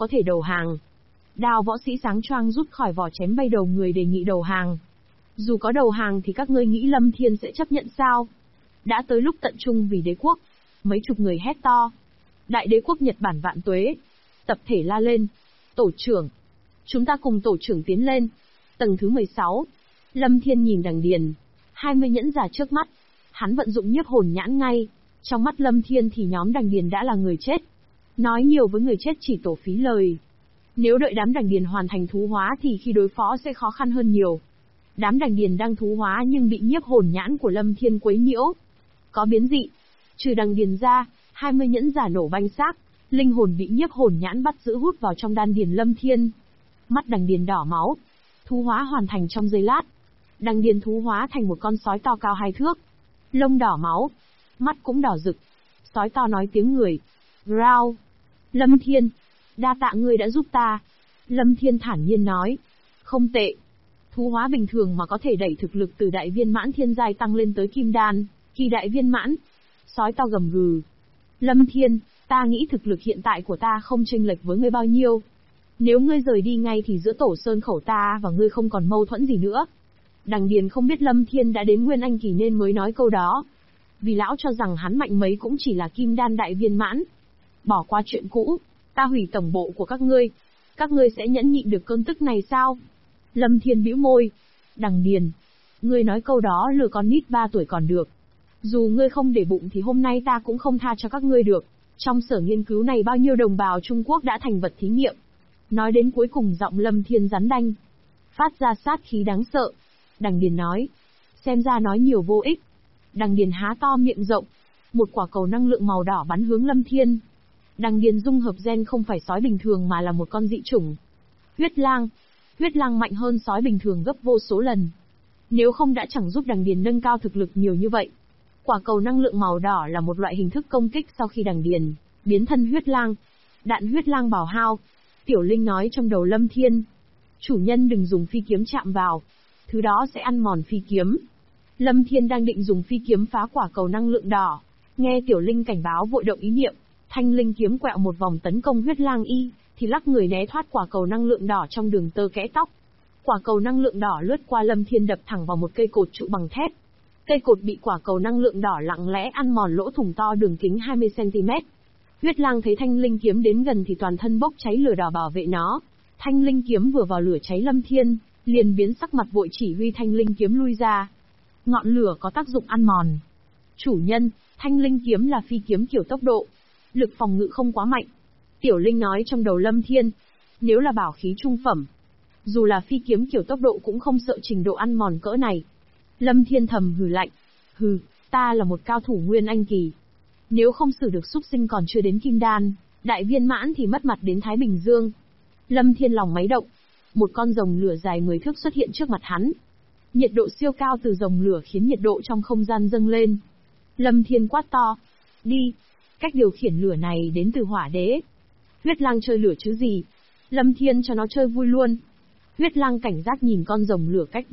có thể đầu hàng. Đao võ sĩ sáng choang rút khỏi vỏ chém bay đầu người đề nghị đầu hàng. Dù có đầu hàng thì các ngươi nghĩ Lâm Thiên sẽ chấp nhận sao? Đã tới lúc tận trung vì đế quốc. Mấy chục người hét to. Đại đế quốc Nhật Bản vạn tuế. Tập thể la lên. Tổ trưởng. Chúng ta cùng tổ trưởng tiến lên. Tầng thứ 16. Lâm Thiên nhìn đằng điền. 20 nhẫn giả trước mắt. Hắn vận dụng nhiếp hồn nhãn ngay. Trong mắt Lâm Thiên thì nhóm đằng điền đã là người chết. Nói nhiều với người chết chỉ tổ phí lời. Nếu đợi đám đằng điền hoàn thành thú hóa thì khi đối phó sẽ khó khăn hơn nhiều. Đám đằng điền đang thú hóa nhưng bị nhiếp hồn nhãn của Lâm Thiên quấy nhiễu. Có biến dị. Trừ đằng điền ra, 20 nhẫn giả nổ banh xác, linh hồn bị nhiếp hồn nhãn bắt giữ hút vào trong đan điền Lâm Thiên. Mắt đằng điền đỏ máu. Thú hóa hoàn thành trong giây lát. Đằng điền thú hóa thành một con sói to cao 2 thước. Lông đỏ máu. Mắt cũng đỏ rực. Sói to nói tiếng người. Growl. Lâm Thiên. Đa tạ ngươi đã giúp ta. Lâm Thiên thản nhiên nói. Không tệ. Thú hóa bình thường mà có thể đẩy thực lực từ đại viên mãn thiên giai tăng lên tới kim đan, kỳ đại viên mãn. Sói to gầm gừ. Lâm Thiên, ta nghĩ thực lực hiện tại của ta không chênh lệch với ngươi bao nhiêu. Nếu ngươi rời đi ngay thì giữa tổ sơn khẩu ta và ngươi không còn mâu thuẫn gì nữa. Đằng Điền không biết Lâm Thiên đã đến Nguyên Anh kỳ nên mới nói câu đó. Vì lão cho rằng hắn mạnh mấy cũng chỉ là kim đan đại viên mãn. Bỏ qua chuyện cũ, ta hủy tổng bộ của các ngươi. Các ngươi sẽ nhẫn nhịn được cơn tức này sao? Lâm Thiên bĩu môi. Đằng Điền, ngươi nói câu đó lừa con nít 3 tuổi còn được. Dù ngươi không để bụng thì hôm nay ta cũng không tha cho các ngươi được. Trong sở nghiên cứu này bao nhiêu đồng bào Trung Quốc đã thành vật thí nghiệm. Nói đến cuối cùng giọng Lâm Thiên rắn đanh. Phát ra sát khí đáng sợ. Đằng Điền nói. Xem ra nói nhiều vô ích. Đằng Điền há to miệng rộng. Một quả cầu năng lượng màu đỏ bắn hướng Lâm Thiên. Đằng Điền dung hợp gen không phải sói bình thường mà là một con dị chủng. Huyết lang. Huyết lang mạnh hơn sói bình thường gấp vô số lần. Nếu không đã chẳng giúp Đằng Điền nâng cao thực lực nhiều như vậy. Quả cầu năng lượng màu đỏ là một loại hình thức công kích sau khi Đằng Điền biến thân huyết lang. Đạn huyết lang bảo hao. Tiểu Linh nói trong đầu Lâm Thiên. Chủ nhân đừng dùng phi kiếm chạm vào. Thứ đó sẽ ăn mòn phi kiếm. Lâm Thiên đang định dùng phi kiếm phá quả cầu năng lượng đỏ. Nghe Tiểu Linh cảnh báo vội động ý niệm. Thanh linh kiếm quẹo một vòng tấn công huyết lang thì lắc người né thoát quả cầu năng lượng đỏ trong đường tơ kẽ tóc. Quả cầu năng lượng đỏ lướt qua Lâm Thiên đập thẳng vào một cây cột trụ bằng thép. Cây cột bị quả cầu năng lượng đỏ lặng lẽ ăn mòn lỗ thủng to đường kính 20 cm. Huyết lang thấy thanh linh kiếm đến gần thì toàn thân bốc cháy lửa đỏ bảo vệ nó. Thanh linh kiếm vừa vào lửa cháy Lâm Thiên, liền biến sắc mặt vội chỉ huy thanh linh kiếm lui ra. Ngọn lửa có tác dụng ăn mòn. Chủ nhân, thanh linh kiếm là phi kiếm kiểu tốc độ. Lực phòng ngự không quá mạnh. Tiểu Linh nói trong đầu Lâm Thiên. Nếu là bảo khí trung phẩm, dù là phi kiếm kiểu tốc độ cũng không sợ trình độ ăn mòn cỡ này. Lâm Thiên thầm hừ lạnh. Hừ, ta là một cao thủ Nguyên Anh kỳ. Nếu không xử được súc sinh còn chưa đến kim đan, đại viên mãn thì mất mặt đến Thái Bình Dương. Lâm Thiên lòng máy động. Một con rồng lửa dài 10 thước xuất hiện trước mặt hắn. Nhiệt độ siêu cao từ rồng lửa khiến nhiệt độ trong không gian dâng lên. Lâm Thiên quát to. Đi. Cách điều khiển lửa này đến từ Hỏa Đế. Huyết lang chơi lửa chứ gì. Lâm Thiên cho nó chơi vui luôn. Huyết lang cảnh giác nhìn con rồng lửa cách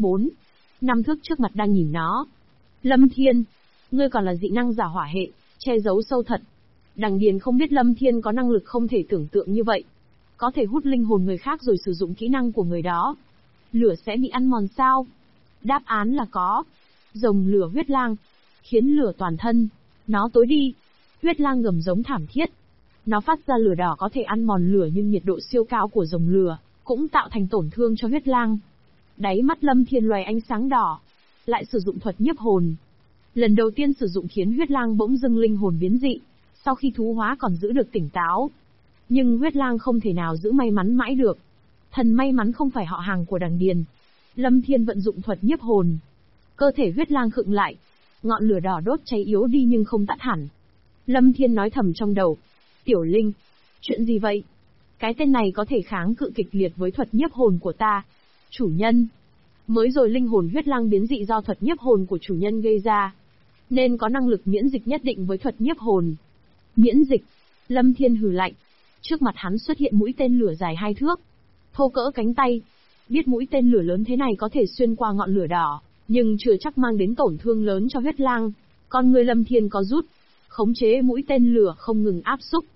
4-5 thước trước mặt đang nhìn nó. Lâm Thiên, ngươi còn là dị năng giả hỏa hệ, che giấu sâu thật. Đằng Điền không biết Lâm Thiên có năng lực không thể tưởng tượng như vậy. Có thể hút linh hồn người khác rồi sử dụng kỹ năng của người đó. Lửa sẽ bị ăn mòn sao? Đáp án là có. Rồng lửa huyết lang, khiến lửa toàn thân. Nó tối đi. Huyết lang gầm giống thảm thiết. Nó phát ra lửa đỏ có thể ăn mòn lửa nhưng nhiệt độ siêu cao của rồng lửa cũng tạo thành tổn thương cho huyết lang. Đáy mắt Lâm Thiên loài ánh sáng đỏ. Lại sử dụng thuật nhiếp hồn. Lần đầu tiên sử dụng khiến huyết lang bỗng dưng linh hồn biến dị. Sau khi thú hóa còn giữ được tỉnh táo. Nhưng huyết lang không thể nào giữ may mắn mãi được. Thần may mắn không phải họ hàng của Đằng Điền. Lâm Thiên vận dụng thuật nhiếp hồn. Cơ thể huyết lang khựng lại. Ngọn lửa đỏ đốt cháy yếu đi nhưng không tắt hẳn. Lâm Thiên nói thầm trong đầu. Tiểu Linh, chuyện gì vậy? Cái tên này có thể kháng cự kịch liệt với thuật nhiếp hồn của ta. Chủ nhân. Mới rồi linh hồn huyết lang biến dị do thuật nhiếp hồn của chủ nhân gây ra. Nên có năng lực miễn dịch nhất định với thuật nhiếp hồn. Miễn dịch. Lâm Thiên hừ lạnh. Trước mặt hắn xuất hiện mũi tên lửa dài 2 thước. Thô cỡ cánh tay. Biết mũi tên lửa lớn thế này có thể xuyên qua ngọn lửa đỏ, nhưng chưa chắc mang đến tổn thương lớn cho huyết lang. Con người Lâm Thiên có rút. Khống chế mũi tên lửa không ngừng áp xúc.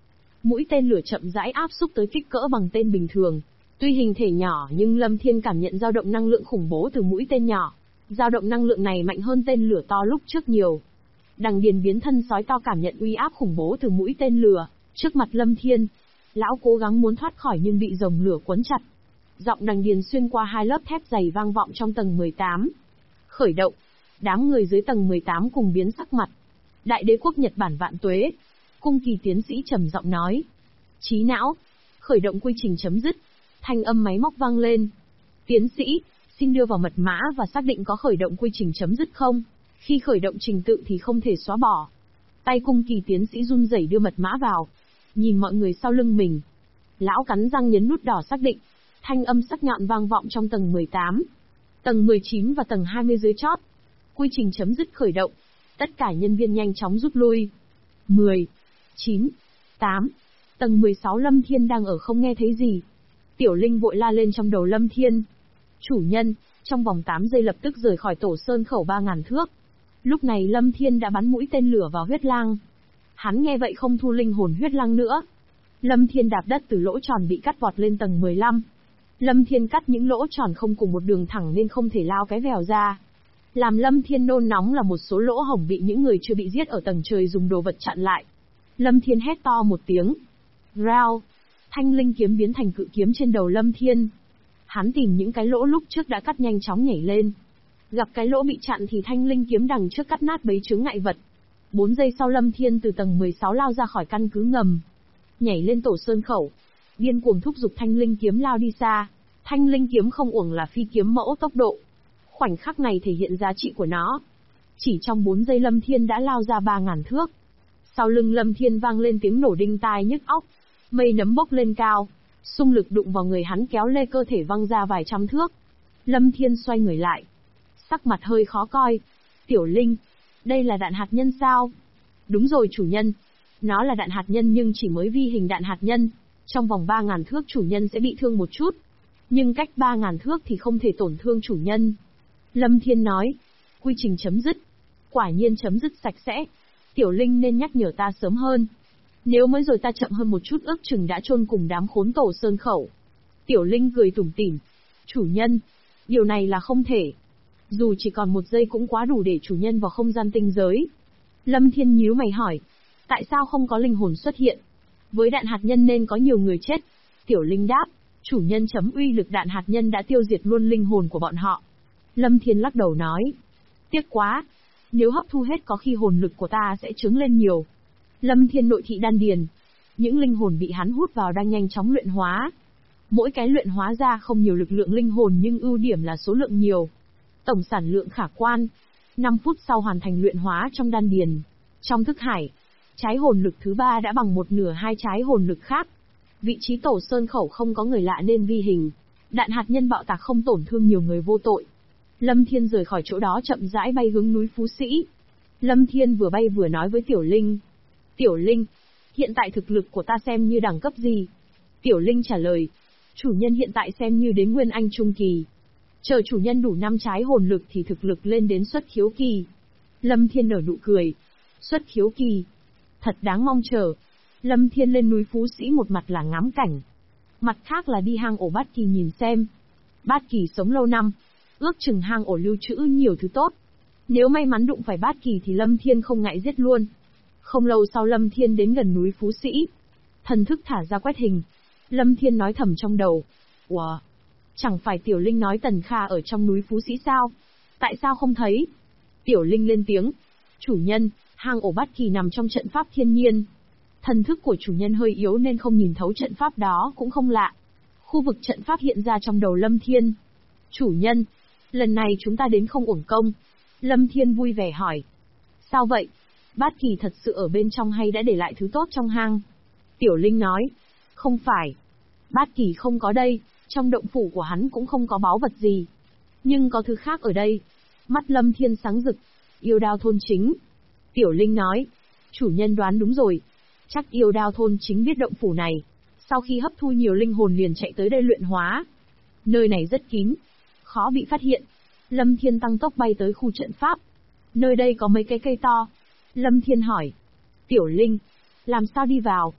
Mũi tên lửa chậm rãi áp xúc tới kích cỡ bằng tên bình thường. Tuy hình thể nhỏ nhưng Lâm Thiên cảm nhận dao động năng lượng khủng bố từ mũi tên nhỏ. Dao động năng lượng này mạnh hơn tên lửa to lúc trước nhiều. Đằng Điền biến thân sói to cảm nhận uy áp khủng bố từ mũi tên lửa. Trước mặt Lâm Thiên, lão cố gắng muốn thoát khỏi nhưng bị rồng lửa quấn chặt. Giọng Đằng Điền xuyên qua hai lớp thép dày vang vọng trong tầng 18. Khởi động. Đám người dưới tầng 18 cùng biến sắc mặt. Đại đế quốc Nhật Bản vạn tuế. Cung Kỳ tiến sĩ trầm giọng nói. Trí não. Khởi động quy trình chấm dứt. Thanh âm máy móc vang lên. Tiến sĩ, xin đưa vào mật mã và xác định có khởi động quy trình chấm dứt không? Khi khởi động trình tự thì không thể xóa bỏ. Tay Cung Kỳ tiến sĩ run rẩy đưa mật mã vào. Nhìn mọi người sau lưng mình. Lão cắn răng nhấn nút đỏ xác định. Thanh âm sắc nhọn vang vọng trong tầng 18. Tầng 19 và tầng 20 dưới chót. Quy trình chấm dứt khởi động. Tất cả nhân viên nhanh chóng rút lui. 10, 9, 8. Tầng 16 Lâm Thiên đang ở không nghe thấy gì. Tiểu Linh vội la lên trong đầu Lâm Thiên. Chủ nhân, trong vòng 8 giây lập tức rời khỏi tổ sơn khẩu 3000 thước. Lúc này Lâm Thiên đã bắn mũi tên lửa vào huyết lang. Hắn nghe vậy không thu linh hồn huyết lang nữa. Lâm Thiên đạp đất từ lỗ tròn bị cắt vọt lên tầng 15. Lâm Thiên cắt những lỗ tròn không cùng một đường thẳng nên không thể lao cái vèo ra. Làm Lâm Thiên nôn nóng là một số lỗ hổng bị những người chưa bị giết ở tầng trời dùng đồ vật chặn lại. Lâm Thiên hét to một tiếng. Rao. Thanh linh kiếm biến thành cự kiếm trên đầu Lâm Thiên. Hắn tìm những cái lỗ lúc trước đã cắt nhanh chóng nhảy lên. Gặp cái lỗ bị chặn thì thanh linh kiếm đằng trước cắt nát bấy chướng ngại vật. 4 giây sau Lâm Thiên từ tầng 16 lao ra khỏi căn cứ ngầm. Nhảy lên tổ sơn khẩu. Điên cuồng thúc giục thanh linh kiếm lao đi xa. Thanh linh kiếm không uổng là phi kiếm mẫu tốc độ. Khoảnh khắc này thể hiện giá trị của nó. Chỉ trong 4 giây Lâm Thiên đã lao ra 3000 thước. Sau lưng Lâm Thiên vang lên tiếng nổ đinh tai nhức óc. Mây nấm bốc lên cao. Xung lực đụng vào người hắn kéo lê cơ thể văng ra vài trăm thước. Lâm Thiên xoay người lại. Sắc mặt hơi khó coi. Tiểu Linh, đây là đạn hạt nhân sao? Đúng rồi chủ nhân. Nó là đạn hạt nhân nhưng chỉ mới vi hình đạn hạt nhân. Trong vòng 3000 thước chủ nhân sẽ bị thương một chút. Nhưng cách 3000 thước thì không thể tổn thương chủ nhân. Lâm Thiên nói. Quy trình chấm dứt. Quả nhiên chấm dứt sạch sẽ. Tiểu Linh nên nhắc nhở ta sớm hơn. Nếu mới rồi ta chậm hơn một chút ước chừng đã chôn cùng đám khốn tổ sơn khẩu. Tiểu Linh cười tủm tỉm. Chủ nhân, điều này là không thể. Dù chỉ còn 1 giây cũng quá đủ để chủ nhân vào không gian tinh giới. Lâm Thiên nhíu mày hỏi. Tại sao không có linh hồn xuất hiện? Với đạn hạt nhân nên có nhiều người chết. Tiểu Linh đáp. Chủ nhân chấm uy lực đạn hạt nhân đã tiêu diệt luôn linh hồn của bọn họ. Lâm Thiên lắc đầu nói. Tiếc quá. Nếu hấp thu hết có khi hồn lực của ta sẽ trướng lên nhiều. Lâm Thiên nội thị đan điền. Những linh hồn bị hắn hút vào đang nhanh chóng luyện hóa. Mỗi cái luyện hóa ra không nhiều lực lượng linh hồn nhưng ưu điểm là số lượng nhiều. Tổng sản lượng khả quan. 5 phút sau hoàn thành luyện hóa trong đan điền. Trong thức hải, trái hồn lực thứ 3 đã bằng 1/2 hai trái hồn lực khác. Vị trí tổ sơn khẩu không có người lạ nên vi hình. Đạn hạt nhân bạo tạc không tổn thương nhiều người vô tội. Lâm Thiên rời khỏi chỗ đó chậm rãi bay hướng núi Phú Sĩ. Lâm Thiên vừa bay vừa nói với Tiểu Linh. Tiểu Linh, hiện tại thực lực của ta xem như đẳng cấp gì? Tiểu Linh trả lời. Chủ nhân hiện tại xem như đến Nguyên Anh Trung Kỳ. Chờ chủ nhân đủ 5 trái hồn lực thì thực lực lên đến xuất khiếu kỳ. Lâm Thiên nở nụ cười. Xuất khiếu kỳ. Thật đáng mong chờ. Lâm Thiên lên núi Phú Sĩ một mặt là ngắm cảnh. Mặt khác là đi hang ổ Bát Kỳ nhìn xem. Bát Kỳ sống lâu năm. Ước chừng hang ổ lưu trữ nhiều thứ tốt. Nếu may mắn đụng phải Bát Kỳ thì Lâm Thiên không ngại giết luôn. Không lâu sau Lâm Thiên đến gần núi Phú Sĩ. Thần thức thả ra quét hình. Lâm Thiên nói thầm trong đầu. Ủa? Chẳng phải Tiểu Linh nói Tần Kha ở trong núi Phú Sĩ sao? Tại sao không thấy? Tiểu Linh lên tiếng. Chủ nhân, hang ổ Bát Kỳ nằm trong trận pháp thiên nhiên. Thần thức của chủ nhân hơi yếu nên không nhìn thấu trận pháp đó cũng không lạ. Khu vực trận pháp hiện ra trong đầu Lâm Thiên. Chủ nhân, lần này chúng ta đến không uổng công. Lâm Thiên vui vẻ hỏi. Sao vậy? Bát Kỳ thật sự ở bên trong hay đã để lại thứ tốt trong hang? Tiểu Linh nói. Không phải. Bát Kỳ không có đây, trong động phủ của hắn cũng không có báu vật gì. Nhưng có thứ khác ở đây. Mắt Lâm Thiên sáng rực. Yêu đao thôn chính. Tiểu Linh nói. Chủ nhân đoán đúng rồi. Chắc yêu đao thôn chính biết động phủ này. Sau khi hấp thu nhiều linh hồn liền chạy tới đây luyện hóa. Nơi này rất kín. Khó bị phát hiện. Lâm Thiên tăng tốc bay tới khu trận pháp. Nơi đây có mấy cái cây to. Lâm Thiên hỏi. Tiểu Linh, làm sao đi vào?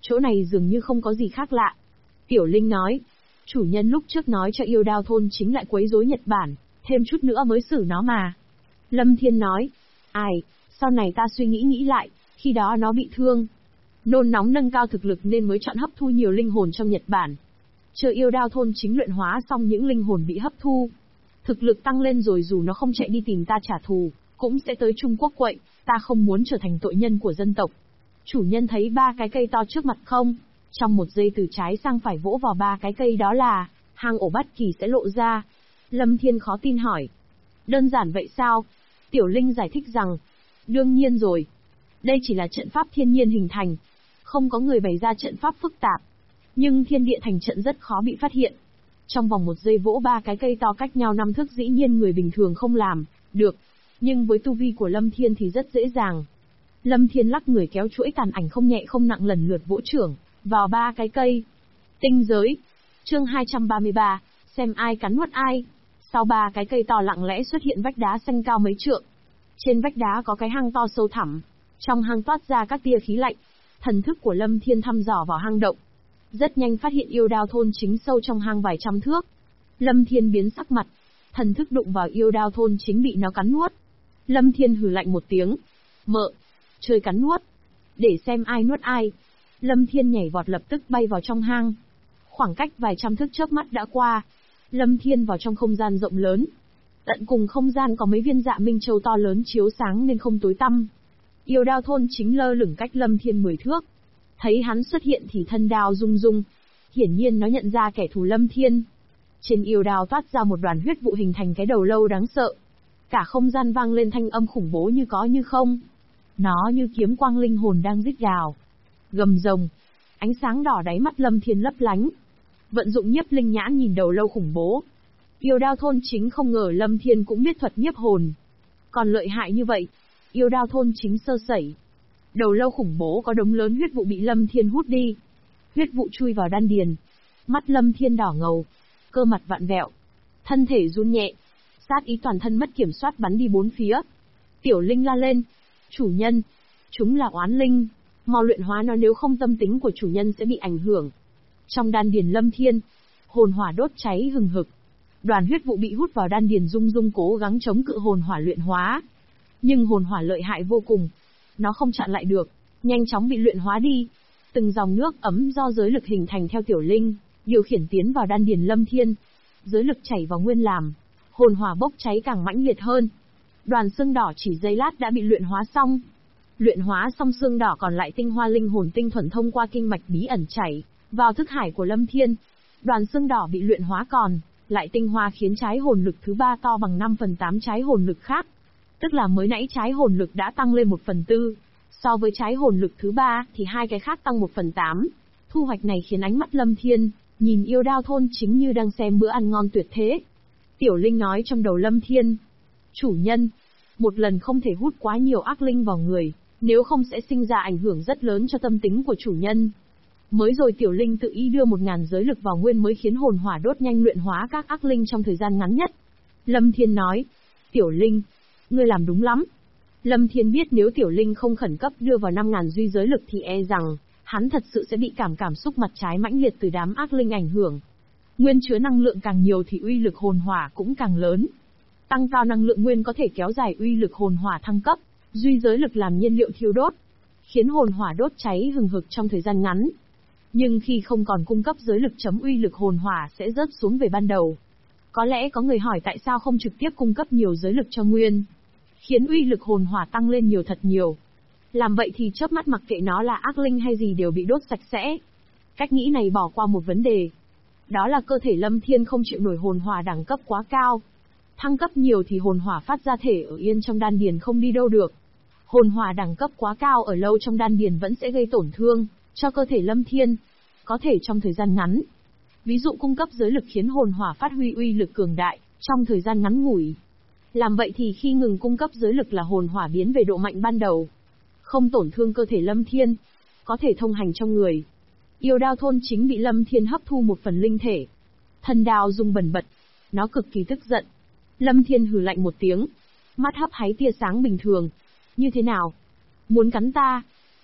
Chỗ này dường như không có gì khác lạ. Tiểu Linh nói, chủ nhân lúc trước nói cho yêu đao thôn chính lại quấy rối Nhật Bản, thêm chút nữa mới xử nó mà. Lâm Thiên nói, ai, sau này ta suy nghĩ lại, khi đó nó bị thương. Nôn nóng nâng cao thực lực nên mới chọn hấp thu nhiều linh hồn trong Nhật Bản. Chờ yêu đao thôn chính luyện hóa xong những linh hồn bị hấp thu. Thực lực tăng lên rồi dù nó không chạy đi tìm ta trả thù, cũng sẽ tới Trung Quốc quậy, ta không muốn trở thành tội nhân của dân tộc. Chủ nhân thấy 3 cái cây to trước mặt không? Trong một giây từ trái sang phải vỗ vào 3 cái cây đó là, hang ổ bát kỳ sẽ lộ ra. Lâm Thiên khó tin hỏi. Đơn giản vậy sao? Tiểu Linh giải thích rằng, đương nhiên rồi. Đây chỉ là trận pháp thiên nhiên hình thành. Không có người bày ra trận pháp phức tạp. Nhưng thiên địa thành trận rất khó bị phát hiện. Trong vòng một giây vỗ 3 cái cây to cách nhau 5 thước dĩ nhiên người bình thường không làm được. Nhưng với tu vi của Lâm Thiên thì rất dễ dàng. Lâm Thiên lắc người kéo chuỗi tàn ảnh không nhẹ không nặng lần lượt vỗ chưởng vào 3 cái cây. Tinh giới. Chương 233, xem ai cắn nuốt ai. Sau 3 cái cây to lặng lẽ xuất hiện vách đá xanh cao mấy trượng. Trên vách đá có cái hang to sâu thẳm. Trong hang toát ra các tia khí lạnh. Thần thức của Lâm Thiên thăm dò vào hang động. Rất nhanh phát hiện yêu đao thôn chính sâu trong hang vài trăm thước. Lâm Thiên biến sắc mặt. Thần thức đụng vào yêu đao thôn chính bị nó cắn nuốt. Lâm Thiên hừ lạnh một tiếng. Mợ, chơi cắn nuốt. Để xem ai nuốt ai. Lâm Thiên nhảy vọt lập tức bay vào trong hang. Khoảng cách vài trăm thước chớp mắt đã qua. Lâm Thiên vào trong không gian rộng lớn. Tận cùng không gian có mấy viên dạ minh châu to lớn chiếu sáng nên không tối tăm. Yêu đao thôn chính lơ lửng cách Lâm Thiên 10 thước. Thấy hắn xuất hiện thì thân đao rung rung. Hiển nhiên nó nhận ra kẻ thù Lâm Thiên. Trên yêu đao toát ra một đoàn huyết vụ hình thành cái đầu lâu đáng sợ. Cả không gian vang lên thanh âm khủng bố như có như không. Nó như kiếm quang linh hồn đang rít gào. Gầm rồng. Ánh sáng đỏ đáy mắt Lâm Thiên lấp lánh. Vận dụng nhiếp linh nhãn nhìn đầu lâu khủng bố. Yêu đao thôn chính không ngờ Lâm Thiên cũng biết thuật nhiếp hồn. Còn lợi hại như vậy. Yêu đao thôn chính sơ sẩy. Đầu lâu khủng bố có đống lớn huyết vụ bị Lâm Thiên hút đi. Huyết vụ chui vào đan điền. Mắt Lâm Thiên đỏ ngầu. Cơ mặt vặn vẹo. Thân thể run nhẹ. Sát ý toàn thân mất kiểm soát bắn đi bốn phía. Tiểu Linh la lên. Chủ nhân. Chúng là oán linh. Mau luyện hóa nó nếu không tâm tính của chủ nhân sẽ bị ảnh hưởng. Trong đan điền Lâm Thiên. Hồn hỏa đốt cháy hừng hực. Đoàn huyết vụ bị hút vào đan điền rung rung cố gắng chống cự hồn hỏa luyện hóa. Nhưng hồn hỏa lợi hại vô cùng. Nó không chặn lại được. Nhanh chóng bị luyện hóa đi. Từng dòng nước ấm do giới lực hình thành theo Tiểu Linh. Điều khiển tiến vào đan điền Lâm Thiên. Giới lực chảy vào nguyên làm. Hồn hỏa bốc cháy càng mãnh liệt hơn. Đoàn xương đỏ chỉ giây lát đã bị luyện hóa xong. Luyện hóa xong xương đỏ còn lại tinh hoa linh hồn tinh thuần thông qua kinh mạch bí ẩn chảy vào thức hải của Lâm Thiên. Đoàn xương đỏ bị luyện hóa còn lại tinh hoa khiến trái hồn lực thứ 3 to bằng 5/8 trái hồn lực khác. Tức là mới nãy trái hồn lực đã tăng lên 1/4. So với trái hồn lực thứ 3 thì hai cái khác tăng 1/8. Thu hoạch này khiến ánh mắt Lâm Thiên nhìn yêu đao thôn chính như đang xem bữa ăn ngon tuyệt thế. Tiểu Linh nói trong đầu Lâm Thiên. Chủ nhân, một lần không thể hút quá nhiều ác linh vào người, nếu không sẽ sinh ra ảnh hưởng rất lớn cho tâm tính của chủ nhân. Mới rồi Tiểu Linh tự ý đưa 1000 giới lực vào nguyên mới khiến hồn hỏa đốt nhanh luyện hóa các ác linh trong thời gian ngắn nhất. Lâm Thiên nói. Tiểu Linh, ngươi làm đúng lắm. Lâm Thiên biết nếu Tiểu Linh không khẩn cấp đưa vào 5000 duy giới lực thì e rằng hắn thật sự sẽ bị cảm xúc mặt trái mãnh liệt từ đám ác linh ảnh hưởng. Nguyên chứa năng lượng càng nhiều thì uy lực hồn hỏa cũng càng lớn. Tăng cao năng lượng nguyên có thể kéo dài uy lực hồn hỏa thăng cấp, duy giới lực làm nhiên liệu thiêu đốt, khiến hồn hỏa đốt cháy hừng hực trong thời gian ngắn. Nhưng khi không còn cung cấp giới lực chấm uy lực hồn hỏa sẽ rớt xuống về ban đầu. Có lẽ có người hỏi tại sao không trực tiếp cung cấp nhiều giới lực cho nguyên, khiến uy lực hồn hỏa tăng lên nhiều thật nhiều. Làm vậy thì chớp mắt mặc kệ nó là ác linh hay gì đều bị đốt sạch sẽ. Cách nghĩ này bỏ qua một vấn đề. Đó là cơ thể Lâm Thiên không chịu nổi hồn hỏa đẳng cấp quá cao. Thăng cấp nhiều thì hồn hỏa phát ra thể ở yên trong đan điền không đi đâu được. Hồn hỏa đẳng cấp quá cao ở lâu trong đan điền vẫn sẽ gây tổn thương cho cơ thể Lâm Thiên, có thể trong thời gian ngắn. Ví dụ cung cấp giới lực khiến hồn hỏa phát huy uy lực cường đại trong thời gian ngắn ngủi. Làm vậy thì khi ngừng cung cấp giới lực là hồn hỏa biến về độ mạnh ban đầu, không tổn thương cơ thể Lâm Thiên, có thể thông hành trong người. Yêu đao thôn chính bị Lâm Thiên hấp thu một phần linh thể. Thân đao rung bần bật, nó cực kỳ tức giận. Lâm Thiên hừ lạnh một tiếng, mắt hấp háy tia sáng bình thường. Như thế nào? Muốn cắn ta?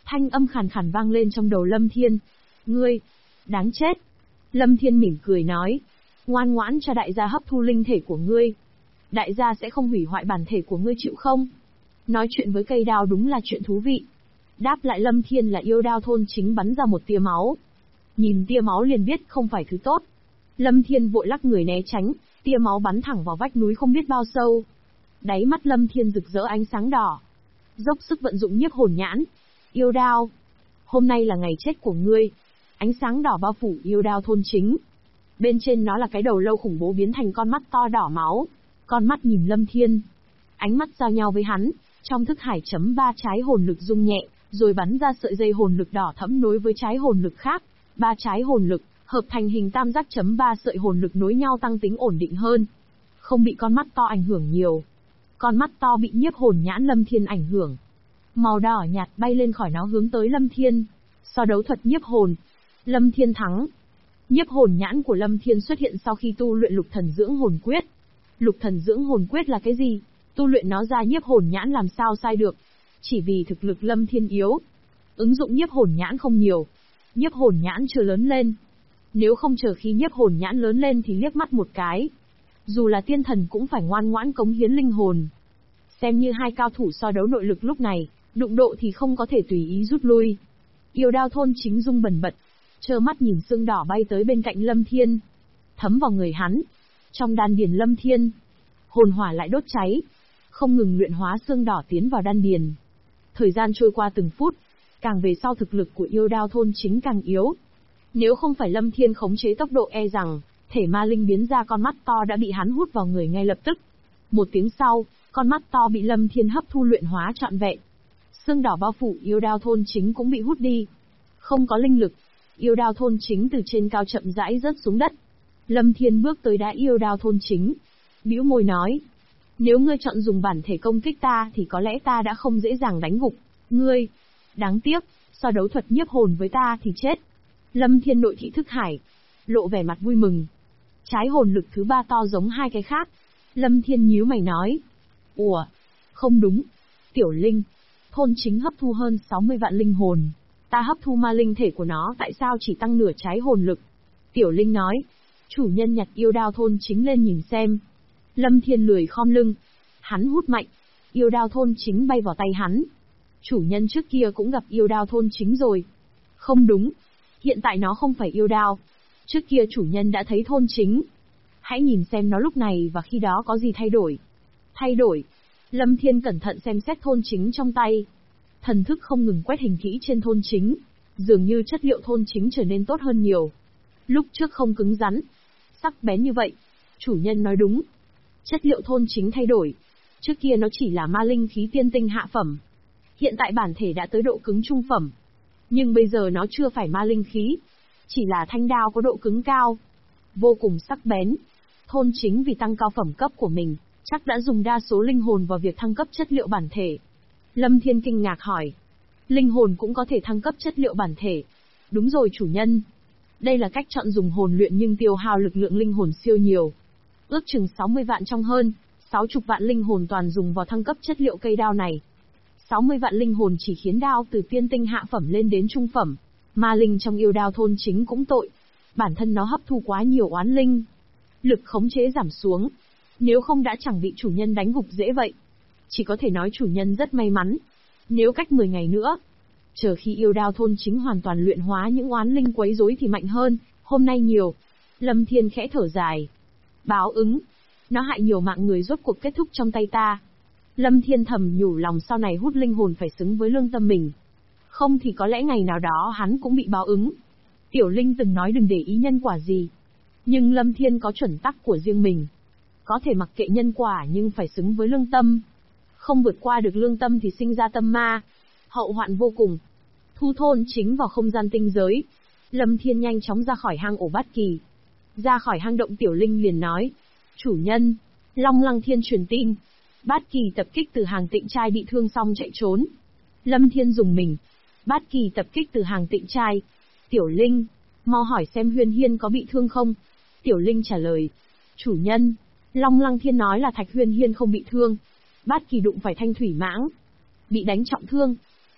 Thanh âm khàn khàn vang lên trong đầu Lâm Thiên. Ngươi, đáng chết. Lâm Thiên mỉm cười nói, ngoan ngoãn cho đại gia hấp thu linh thể của ngươi. Đại gia sẽ không hủy hoại bản thể của ngươi chịu không? Nói chuyện với cây đao đúng là chuyện thú vị. Đáp lại Lâm Thiên là yêu đao thôn chính bắn ra một tia máu. Nhìn tia máu liền biết không phải thứ tốt. Lâm Thiên vội lắc người né tránh, tia máu bắn thẳng vào vách núi không biết bao sâu. Đáy mắt Lâm Thiên rực rỡ ánh sáng đỏ. Dốc sức vận dụng nhiếp hồn nhãn. Yêu đao. Hôm nay là ngày chết của ngươi. Ánh sáng đỏ bao phủ yêu đao thôn chính. Bên trên nó là cái đầu lâu khủng bố biến thành con mắt to đỏ máu. Con mắt nhìn Lâm Thiên. Ánh mắt giao nhau với hắn. Trong thức hải chấm 3 trái hồn lực rung nhẹ, rồi bắn ra sợi dây hồn lực đỏ thẫm nối với trái hồn lực khác. 3 trái hồn lực, hợp thành hình tam giác chấm 3 sợi hồn lực nối nhau tăng tính ổn định hơn. Không bị con mắt to ảnh hưởng nhiều. Con mắt to bị nhiếp hồn nhãn Lâm Thiên ảnh hưởng. Màu đỏ nhạt bay lên khỏi nó hướng tới Lâm Thiên. So đấu thuật nhiếp hồn. Lâm Thiên thắng. Nhiếp hồn nhãn của Lâm Thiên xuất hiện sau khi tu luyện lục thần dưỡng hồn quyết. Lục thần dưỡng hồn quyết là cái gì? Tu luyện nó ra nhiếp hồn nhãn làm sao sai được. Chỉ vì thực lực Lâm Thiên yếu. Ứng dụng nhiếp hồn nhãn không nhiều. Nhiếp hồn nhãn chưa lớn lên. Nếu không chờ khi nhiếp hồn nhãn lớn lên thì liếc mắt một cái. Dù là tiên thần cũng phải ngoan ngoãn cống hiến linh hồn. Xem như hai cao thủ so đấu nội lực lúc này, đụng độ thì không có thể tùy ý rút lui. Yêu đao thôn chính rung bần bật, trơ mắt nhìn xương đỏ bay tới bên cạnh Lâm Thiên. Thấm vào người hắn. Trong đan điền Lâm Thiên, hồn hỏa lại đốt cháy. Không ngừng luyện hóa xương đỏ tiến vào đan điền. Thời gian trôi qua từng phút, càng về sau thực lực của yêu đao thôn chính càng yếu. Nếu không phải Lâm Thiên khống chế tốc độ e rằng, thể ma linh biến ra con mắt to đã bị hắn hút vào người ngay lập tức. Một tiếng sau, con mắt to bị Lâm Thiên hấp thu luyện hóa trọn vẹn. Xương đỏ bao phủ yêu đao thôn chính cũng bị hút đi. Không có linh lực, yêu đao thôn chính từ trên cao chậm rãi rớt xuống đất. Lâm Thiên bước tới đá yêu đao thôn chính. Bĩu môi nói, nếu ngươi chọn dùng bản thể công kích ta thì có lẽ ta đã không dễ dàng đánh gục ngươi. Đáng tiếc, so đấu thuật nhiếp hồn với ta thì chết. Lâm Thiên nội thị thức hải, lộ vẻ mặt vui mừng. Trái hồn lực thứ 3 to giống hai cái khác. Lâm Thiên nhíu mày nói, ủa, không đúng. Tiểu Linh, thôn chính hấp thu hơn 60 vạn linh hồn. Ta hấp thu ma linh thể của nó tại sao chỉ tăng nửa trái hồn lực? Tiểu Linh nói, chủ nhân nhặt yêu đao thôn chính lên nhìn xem. Lâm Thiên lười khom lưng. Hắn hút mạnh. Yêu đao thôn chính bay vào tay hắn. Chủ nhân trước kia cũng gặp yêu đao thôn chính rồi. Không đúng. Hiện tại nó không phải yêu đao. Trước kia chủ nhân đã thấy thôn chính. Hãy nhìn xem nó lúc này và khi đó có gì thay đổi. Thay đổi. Lâm Thiên cẩn thận xem xét thôn chính trong tay. Thần thức không ngừng quét hình kỹ trên thôn chính. Dường như chất liệu thôn chính trở nên tốt hơn nhiều. Lúc trước không cứng rắn, sắc bén như vậy. Chủ nhân nói đúng. Chất liệu thôn chính thay đổi. Trước kia nó chỉ là ma linh khí tiên tinh hạ phẩm. Hiện tại bản thể đã tới độ cứng trung phẩm. Nhưng bây giờ nó chưa phải ma linh khí. Chỉ là thanh đao có độ cứng cao. Vô cùng sắc bén. Thôn chính vì tăng cao phẩm cấp của mình, chắc đã dùng đa số linh hồn vào việc thăng cấp chất liệu bản thể. Lâm Thiên kinh ngạc hỏi. Linh hồn cũng có thể thăng cấp chất liệu bản thể. Đúng rồi chủ nhân. Đây là cách chọn dùng hồn luyện nhưng tiêu hao lực lượng linh hồn siêu nhiều. Ước chừng 60 vạn trong hơn 60 vạn linh hồn toàn dùng vào thăng cấp chất liệu cây đao này. 60 vạn linh hồn chỉ khiến đao từ tiên tinh hạ phẩm lên đến trung phẩm. Ma linh trong yêu đao thôn chính cũng tội. Bản thân nó hấp thu quá nhiều oán linh. Lực khống chế giảm xuống. Nếu không đã chẳng bị chủ nhân đánh gục dễ vậy. Chỉ có thể nói chủ nhân rất may mắn. Nếu cách 10 ngày nữa, chờ khi yêu đao thôn chính hoàn toàn luyện hóa những oán linh quấy rối thì mạnh hơn, hôm nay nhiều. Lâm Thiên khẽ thở dài. Báo ứng. Nó hại nhiều mạng người rốt cuộc kết thúc trong tay ta. Lâm Thiên thầm nhủ lòng sau này hút linh hồn phải xứng với lương tâm mình. Không thì có lẽ ngày nào đó hắn cũng bị báo ứng. Tiểu Linh từng nói đừng để ý nhân quả gì. Nhưng Lâm Thiên có chuẩn tắc của riêng mình. Có thể mặc kệ nhân quả nhưng phải xứng với lương tâm. Không vượt qua được lương tâm thì sinh ra tâm ma. Hậu hoạn vô cùng. Thu thôn chính vào không gian tinh giới. Lâm Thiên nhanh chóng ra khỏi hang ổ Bát Kỳ. Ra khỏi hang động Tiểu Linh liền nói. Chủ nhân, Long Lăng Thiên truyền tin. Bát Kỳ tập kích từ hàng Tịnh Trai bị thương xong chạy trốn. Lâm Thiên dùng mình. Bát Kỳ tập kích từ hàng Tịnh Trai. Tiểu Linh, mau hỏi xem Huyên Hiên có bị thương không? Tiểu Linh trả lời. Chủ nhân, Long Lăng Thiên nói là Thạch Huyên Hiên không bị thương. Bát Kỳ đụng phải Thanh Thủy Mãng. Bị đánh trọng thương.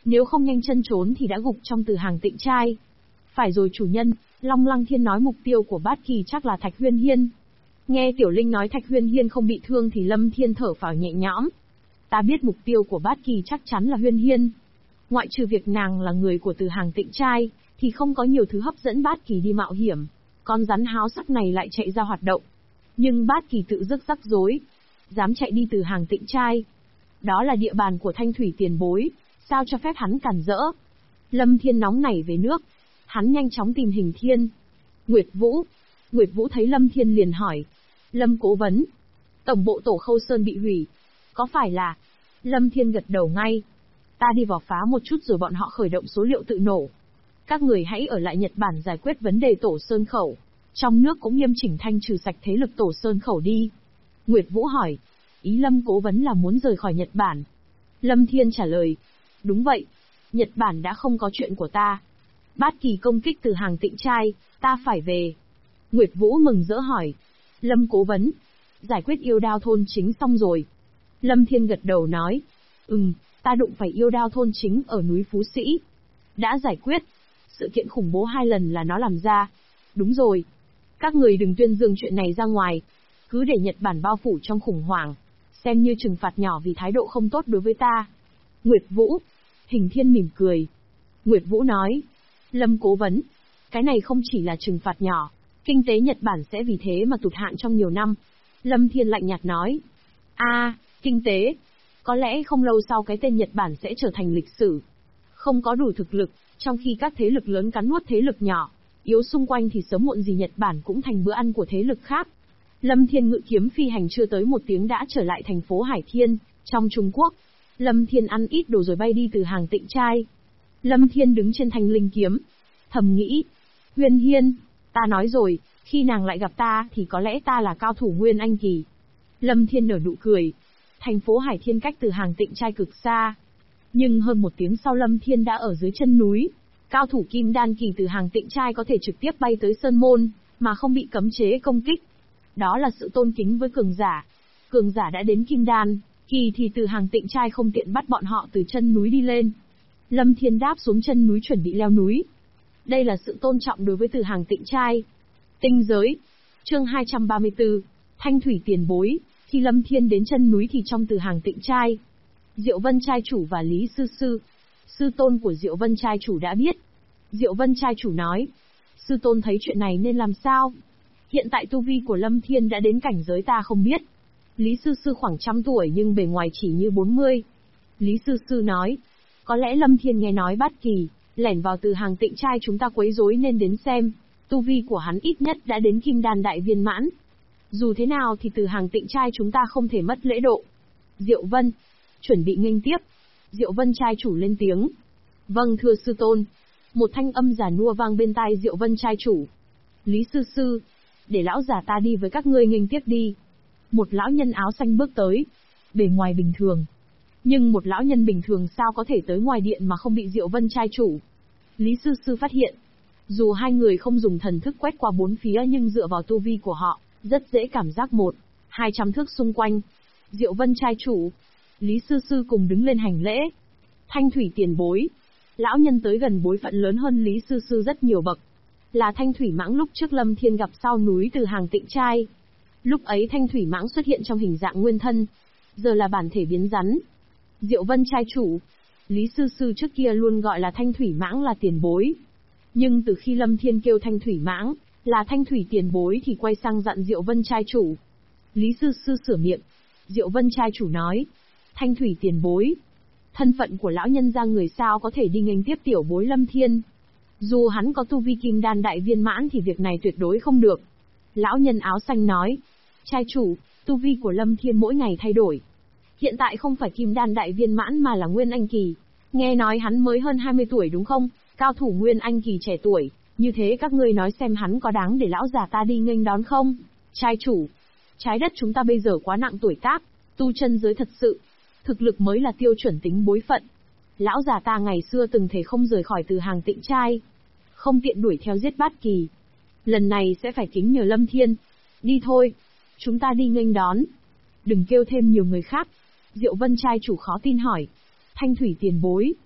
Nếu không nhanh chân trốn thì đã gục trong Từ Hàng Tịnh Trai. Phải rồi chủ nhân, Long Lăng Thiên nói mục tiêu của Bát Kỳ chắc là Thạch Huyên Hiên. Nghe Tiểu Linh nói Thạch Huyên Hiên không bị thương thì Lâm Thiên thở phào nhẹ nhõm. Ta biết mục tiêu của Bát Kỳ chắc chắn là Huyên Hiên. Ngoại trừ việc nàng là người của Từ Hàng Tịnh Trai, thì không có nhiều thứ hấp dẫn Bát Kỳ đi mạo hiểm. Con rắn háo sắc này lại chạy ra hoạt động. Nhưng Bát Kỳ tự dứt rắc rối. Dám chạy đi Từ Hàng Tịnh Trai. Đó là địa bàn của Thanh Thủy tiền bối, sao cho phép hắn cản rỡ. Lâm Thiên nóng nảy về nước. Hắn nhanh chóng tìm Hình Thiên. Nguyệt Vũ. Nguyệt Vũ thấy Lâm Thiên liền hỏi. Lâm cố vấn. Tổng bộ Tổ Khâu Sơn bị hủy. Có phải là... Lâm Thiên gật đầu ngay. Ta đi vào phá một chút rồi bọn họ khởi động số liệu tự nổ. Các người hãy ở lại Nhật Bản giải quyết vấn đề Tổ Sơn Khẩu. Trong nước cũng nghiêm chỉnh thanh trừ sạch thế lực Tổ Sơn Khẩu đi. Nguyệt Vũ hỏi. Ý Lâm cố vấn là muốn rời khỏi Nhật Bản. Lâm Thiên trả lời. Đúng vậy. Nhật Bản đã không có chuyện của ta. Bát Kỳ công kích Từ Hàng Tịnh Trai, ta phải về. Nguyệt Vũ mừng rỡ hỏi. Lâm cố vấn. Giải quyết yêu đao thôn chính xong rồi. Lâm Thiên gật đầu nói. Ta đụng phải yêu đao thôn chính ở núi Phú Sĩ. Đã giải quyết. Sự kiện khủng bố 2 lần là nó làm ra. Đúng rồi. Các người đừng tuyên dương chuyện này ra ngoài. Cứ để Nhật Bản bao phủ trong khủng hoảng. Xem như trừng phạt nhỏ vì thái độ không tốt đối với ta. Nguyệt Vũ. Hình Thiên mỉm cười. Nguyệt Vũ nói. Lâm cố vấn. Cái này không chỉ là trừng phạt nhỏ. Kinh tế Nhật Bản sẽ vì thế mà tụt hạng trong nhiều năm. Lâm Thiên lạnh nhạt nói. Kinh tế. Có lẽ không lâu sau cái tên Nhật Bản sẽ trở thành lịch sử. Không có đủ thực lực, trong khi các thế lực lớn cắn nuốt thế lực nhỏ, yếu xung quanh thì sớm muộn gì Nhật Bản cũng thành bữa ăn của thế lực khác. Lâm Thiên ngự kiếm phi hành chưa tới 1 tiếng đã trở lại thành phố Hải Thiên, trong Trung Quốc. Lâm Thiên ăn ít đồ rồi bay đi Từ Hàng Tịnh Trai. Lâm Thiên đứng trên thanh linh kiếm. Thầm nghĩ. Huyên Hiên. Ta nói rồi, khi nàng lại gặp ta thì có lẽ ta là cao thủ Nguyên Anh Kỳ. Lâm Thiên nở nụ cười. Thành phố Hải Thiên cách Từ Hàng Tịnh Trai cực xa. Nhưng hơn 1 tiếng sau Lâm Thiên đã ở dưới chân núi. Cao thủ Kim Đan Kỳ Từ Hàng Tịnh Trai có thể trực tiếp bay tới Sơn Môn, mà không bị cấm chế công kích. Đó là sự tôn kính với cường giả. Cường giả đã đến Kim Đan Kỳ thì Từ Hàng Tịnh Trai không tiện bắt bọn họ từ chân núi đi lên. Lâm Thiên đáp xuống chân núi chuẩn bị leo núi. Đây là sự tôn trọng đối với Từ Hàng Tịnh Trai. Tinh giới. Chương 234. Thanh Thủy tiền bối. Khi Lâm Thiên đến chân núi thì trong Từ Hàng Tịnh Trai, Diệu Vân Trai chủ và Lý Sư tôn của Diệu Vân Trai chủ đã biết. Diệu Vân Trai chủ nói. Sư tôn thấy chuyện này nên làm sao? Hiện tại tu vi của Lâm Thiên đã đến cảnh giới ta không biết. Lý Sư khoảng trăm tuổi nhưng bề ngoài chỉ như 40. Lý Sư nói. Có lẽ Lâm Thiên nghe nói Bát Kỳ lẻn vào Từ Hàng Tịnh Trai chúng ta quấy rối nên đến xem. Tu vi của hắn ít nhất đã đến Kim Đan đại viên mãn. Dù thế nào thì Từ Hàng Tịnh Trai chúng ta không thể mất lễ độ. Diệu Vân. Chuẩn bị nghênh tiếp. Diệu Vân Trai chủ lên tiếng. Vâng thưa sư tôn. Một thanh âm già nua vang bên tai Diệu Vân Trai chủ. Lý Sư. Để lão già ta đi với các ngươi nghênh tiếp đi. Một lão nhân áo xanh bước tới. Bề ngoài bình thường. Nhưng một lão nhân bình thường sao có thể tới ngoài điện mà không bị Diệu Vân Trai chủ. Lý Sư phát hiện. Dù hai người không dùng thần thức quét qua 4 phía nhưng dựa vào tu vi của họ, rất dễ cảm giác 100-200 thước xung quanh. Diệu Vân Trai chủ. Lý Sư cùng đứng lên hành lễ. Thanh Thủy tiền bối. Lão nhân tới gần bối phận lớn hơn Lý Sư rất nhiều bậc. Là Thanh Thủy Mãng lúc trước Lâm Thiên gặp sau núi Từ Hàng Tịnh Trai. Lúc ấy Thanh Thủy Mãng xuất hiện trong hình dạng nguyên thân. Giờ là bản thể biến rắn. Diệu Vân Trai chủ. Lý Sư trước kia luôn gọi là Thanh Thủy Mãng là tiền bối. Nhưng từ khi Lâm Thiên kêu Thanh Thủy Mãng là Thanh Thủy tiền bối thì quay sang dặn Diệu Vân Trai chủ. Lý Sư sửa miệng. Diệu Vân Trai chủ nói. Thanh Thủy tiền bối. Thân phận của lão nhân ra người sao có thể đi nghênh tiếp tiểu bối Lâm Thiên. Dù hắn có tu vi Kim Đan đại viên mãn thì việc này tuyệt đối không được. Lão nhân áo xanh nói. Trai chủ, tu vi của Lâm Thiên mỗi ngày thay đổi. Hiện tại không phải Kim Đan đại viên mãn mà là Nguyên Anh Kỳ. Nghe nói hắn mới hơn 20 tuổi đúng không? Cao thủ Nguyên Anh Kỳ trẻ tuổi. Như thế các ngươi nói xem hắn có đáng để lão già ta đi nghênh đón không? Trai chủ, trái đất chúng ta bây giờ quá nặng tuổi tác, tu chân giới thật sự. Thực lực mới là tiêu chuẩn tính bối phận. Lão già ta ngày xưa từng thể không rời khỏi Từ Hàng Tịnh Trai. Không tiện đuổi theo giết Bát Kỳ. Lần này sẽ phải kính nhờ Lâm Thiên. Đi thôi. Chúng ta đi nghênh đón. Đừng kêu thêm nhiều người khác. Diệu Vân Trai chủ khó tin hỏi. Thanh Thủy tiền bối.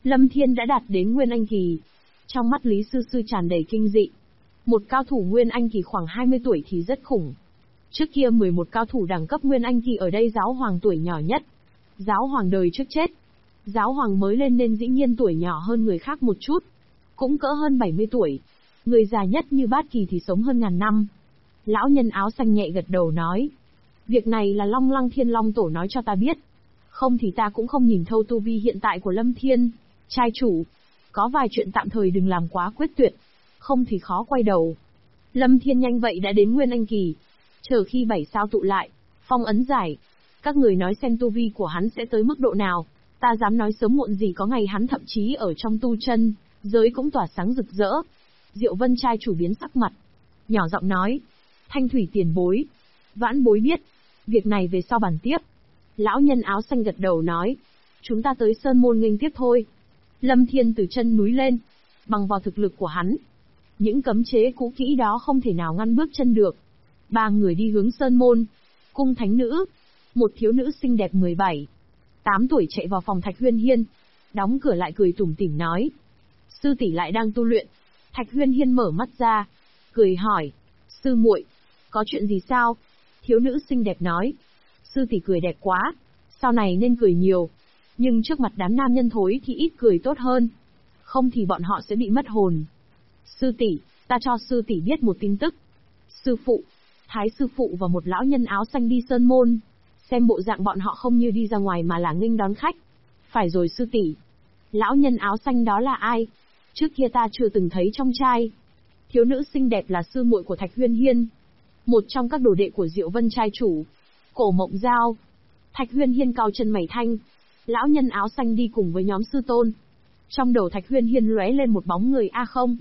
Lâm Thiên đã đạt đến Nguyên Anh Kỳ. Trong mắt Lý Sư Sư tràn đầy kinh dị. Một cao thủ Nguyên Anh Kỳ khoảng 20 tuổi thì rất khủng. Trước kia 11 cao thủ đẳng cấp Nguyên Anh Kỳ ở đây giáo hoàng tuổi nhỏ nhất. Giáo hoàng đời trước chết. Giáo hoàng mới lên nên dĩ nhiên tuổi nhỏ hơn người khác một chút. Cũng cỡ hơn 70 tuổi. Người già nhất như Bát Kỳ thì sống hơn ngàn năm. Lão nhân áo xanh nhẹ gật đầu nói. Việc này là Long Lăng Thiên Long Tổ nói cho ta biết. Không thì ta cũng không nhìn thâu tu vi hiện tại của Lâm Thiên. Trai chủ, có vài chuyện tạm thời đừng làm quá quyết tuyệt. Không thì khó quay đầu. Lâm Thiên nhanh vậy đã đến Nguyên Anh Kỳ. Chờ khi 7 sao tụ lại, phong ấn giải. Các người nói xem tu vi của hắn sẽ tới mức độ nào. Ta dám nói sớm muộn gì có ngày hắn thậm chí ở trong tu chân giới cũng tỏa sáng rực rỡ. Diệu Vân trai chủ biến sắc mặt, nhỏ giọng nói. Thanh thủy tiền bối. Vãn bối biết. Việc này về sau bàn tiếp. Lão nhân áo xanh gật đầu nói. Chúng ta tới Sơn Môn nghênh tiếp thôi. Lâm Thiên từ chân núi lên. Bằng vào thực lực của hắn, những cấm chế cũ kỹ đó không thể nào ngăn bước chân được. Ba người đi hướng Sơn Môn. Cung thánh nữ. Một thiếu nữ xinh đẹp 17, 8 tuổi chạy vào phòng Thạch Huyên Hiên. Đóng cửa lại cười tủm tỉm nói. Sư tỷ lại đang tu luyện. Thạch Huyên Hiên mở mắt ra. Cười hỏi. Sư muội, có chuyện gì sao? Thiếu nữ xinh đẹp nói. Sư tỷ cười đẹp quá. Sau này nên cười nhiều. Nhưng trước mặt đám nam nhân thối thì ít cười tốt hơn. Không thì bọn họ sẽ bị mất hồn. Sư tỷ, ta cho sư tỷ biết một tin tức. Sư phụ, Thái sư phụ và một lão nhân áo xanh đi Sơn Môn. Xem bộ dạng bọn họ không như đi ra ngoài mà là nghênh đón khách. Phải rồi sư tỷ. Lão nhân áo xanh đó là ai? Trước kia ta chưa từng thấy trong trai. Thiếu nữ xinh đẹp là sư muội của Thạch Huyên Hiên. Một trong các đồ đệ của Diệu Vân trai chủ. Cổ Mộng Giao. Thạch Huyên Hiên cau chân mày thanh. Lão nhân áo xanh đi cùng với nhóm sư tôn. Trong đầu Thạch Huyên Hiên lóe lên một bóng người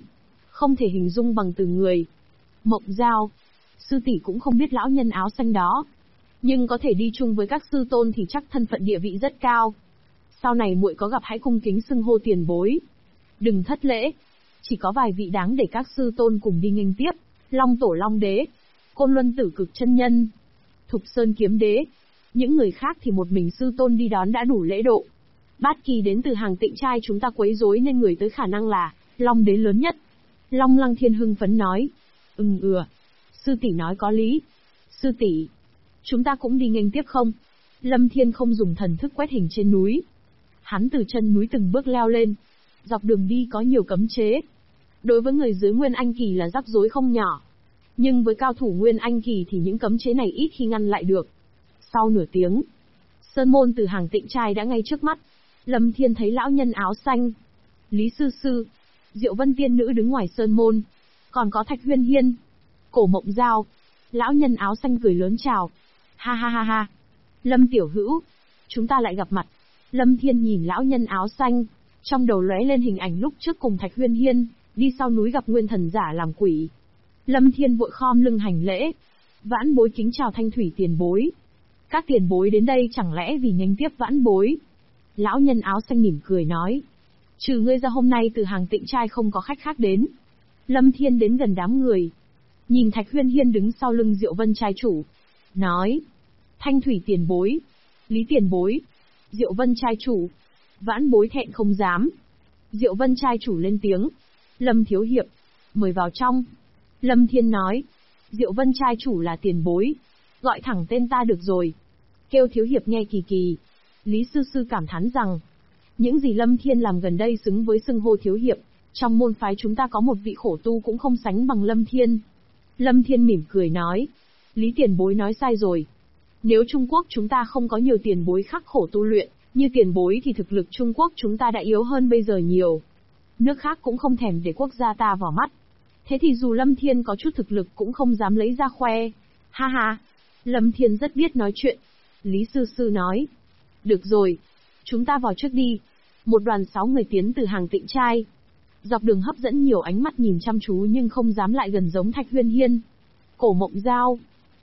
không thể hình dung bằng từ người. Mộng Giao. Sư tỷ cũng không biết lão nhân áo xanh đó. Nhưng có thể đi chung với các sư tôn thì chắc thân phận địa vị rất cao. Sau này muội có gặp hãy cung kính xưng hô tiền bối. Đừng thất lễ. Chỉ có vài vị đáng để các sư tôn cùng đi nghênh tiếp. Long Tổ Long Đế, Côn Luân Tử Cực Chân Nhân, Thục Sơn Kiếm Đế. Những người khác thì một mình sư tôn đi đón đã đủ lễ độ. Bát Kỳ đến từ hàng Tịnh trai chúng ta quấy rối nên người tới khả năng là Long Đế lớn nhất. Long Lăng Thiên hưng phấn nói. Sư tỷ nói có lý. Sư tỷ, chúng ta cũng đi nghênh tiếp không? Lâm Thiên không dùng thần thức quét hình trên núi. Hắn từ chân núi từng bước leo lên. Dọc đường đi có nhiều cấm chế. Đối với người dưới Nguyên Anh Kỳ là rắc rối không nhỏ. Nhưng với cao thủ Nguyên Anh Kỳ thì những cấm chế này ít khi ngăn lại được. Sau nửa tiếng, Sơn Môn từ hàng Tịnh trai đã ngay trước mắt. Lâm Thiên thấy lão nhân áo xanh, Lý Sư Sư, Diệu Vân tiên nữ đứng ngoài Sơn Môn. Còn có Thạch Huyên Hiên, Cổ Mộng Giao. Lão nhân áo xanh cười lớn chào. Ha ha ha ha. Lâm tiểu hữu, chúng ta lại gặp mặt. Lâm Thiên nhìn lão nhân áo xanh, trong đầu lóe lên hình ảnh lúc trước cùng Thạch Huyên Hiên, đi sau núi gặp nguyên thần giả làm quỷ. Lâm Thiên vội khom lưng hành lễ. Vãn bối kính chào Thanh thủy tiền bối. Các tiền bối đến đây chẳng lẽ vì nghênh tiếp vãn bối? Lão nhân áo xanh mỉm cười nói. Trừ ngươi ra hôm nay từ hàng Tịnh trai không có khách khác đến. Lâm Thiên đến gần đám người. Nhìn Thạch Huyên Hiên đứng sau lưng Diệu Vân trai chủ. Nói. Thanh thủy tiền bối. Lý tiền bối. Diệu Vân trai chủ. Vãn bối thẹn không dám. Diệu Vân trai chủ lên tiếng. Lâm thiếu hiệp. Mời vào trong. Lâm Thiên nói. Diệu Vân trai chủ là tiền bối. Gọi thẳng tên ta được rồi. Kêu thiếu hiệp nghe kỳ kỳ. Lý Sư Sư cảm thán rằng. Những gì Lâm Thiên làm gần đây xứng với xưng hô thiếu hiệp. Trong môn phái chúng ta có một vị khổ tu cũng không sánh bằng Lâm Thiên. Lâm Thiên mỉm cười nói. Lý tiền bối nói sai rồi. Nếu Trung Quốc chúng ta không có nhiều tiền bối khắc khổ tu luyện, như tiền bối thì thực lực Trung Quốc chúng ta đã yếu hơn bây giờ nhiều. Nước khác cũng không thèm để quốc gia ta vào mắt. Thế thì dù Lâm Thiên có chút thực lực cũng không dám lấy ra khoe. Ha ha. Lâm Thiên rất biết nói chuyện. Lý Sư Sư nói. Được rồi. Chúng ta vào trước đi. Một đoàn 6 người tiến từ hàng Tịnh trai. Dọc đường hấp dẫn nhiều ánh mắt nhìn chăm chú nhưng không dám lại gần giống Thạch Huyên Hiên, Cổ Mộng Giao.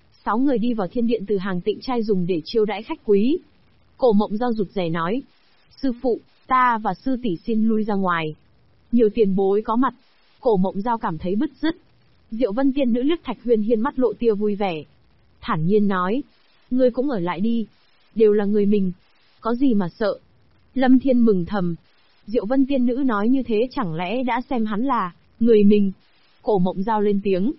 6 người đi vào thiên điện từ hàng Tịnh trai dùng để chiêu đãi khách quý. Cổ Mộng Giao rụt rè nói. Sư phụ, ta và sư tỷ xin lui ra ngoài. Nhiều tiền bối có mặt. Cổ Mộng Giao cảm thấy bứt rứt. Diệu Vân tiên nữ liếc Thạch Huyên Hiên mắt lộ tia vui vẻ. Thản nhiên nói. Ngươi cũng ở lại đi. Đều là người mình. Có gì mà sợ. Lâm Thiên mừng thầm. Diệu Vân tiên nữ nói như thế chẳng lẽ đã xem hắn là người mình? Cổ Mộng Giao lên tiếng.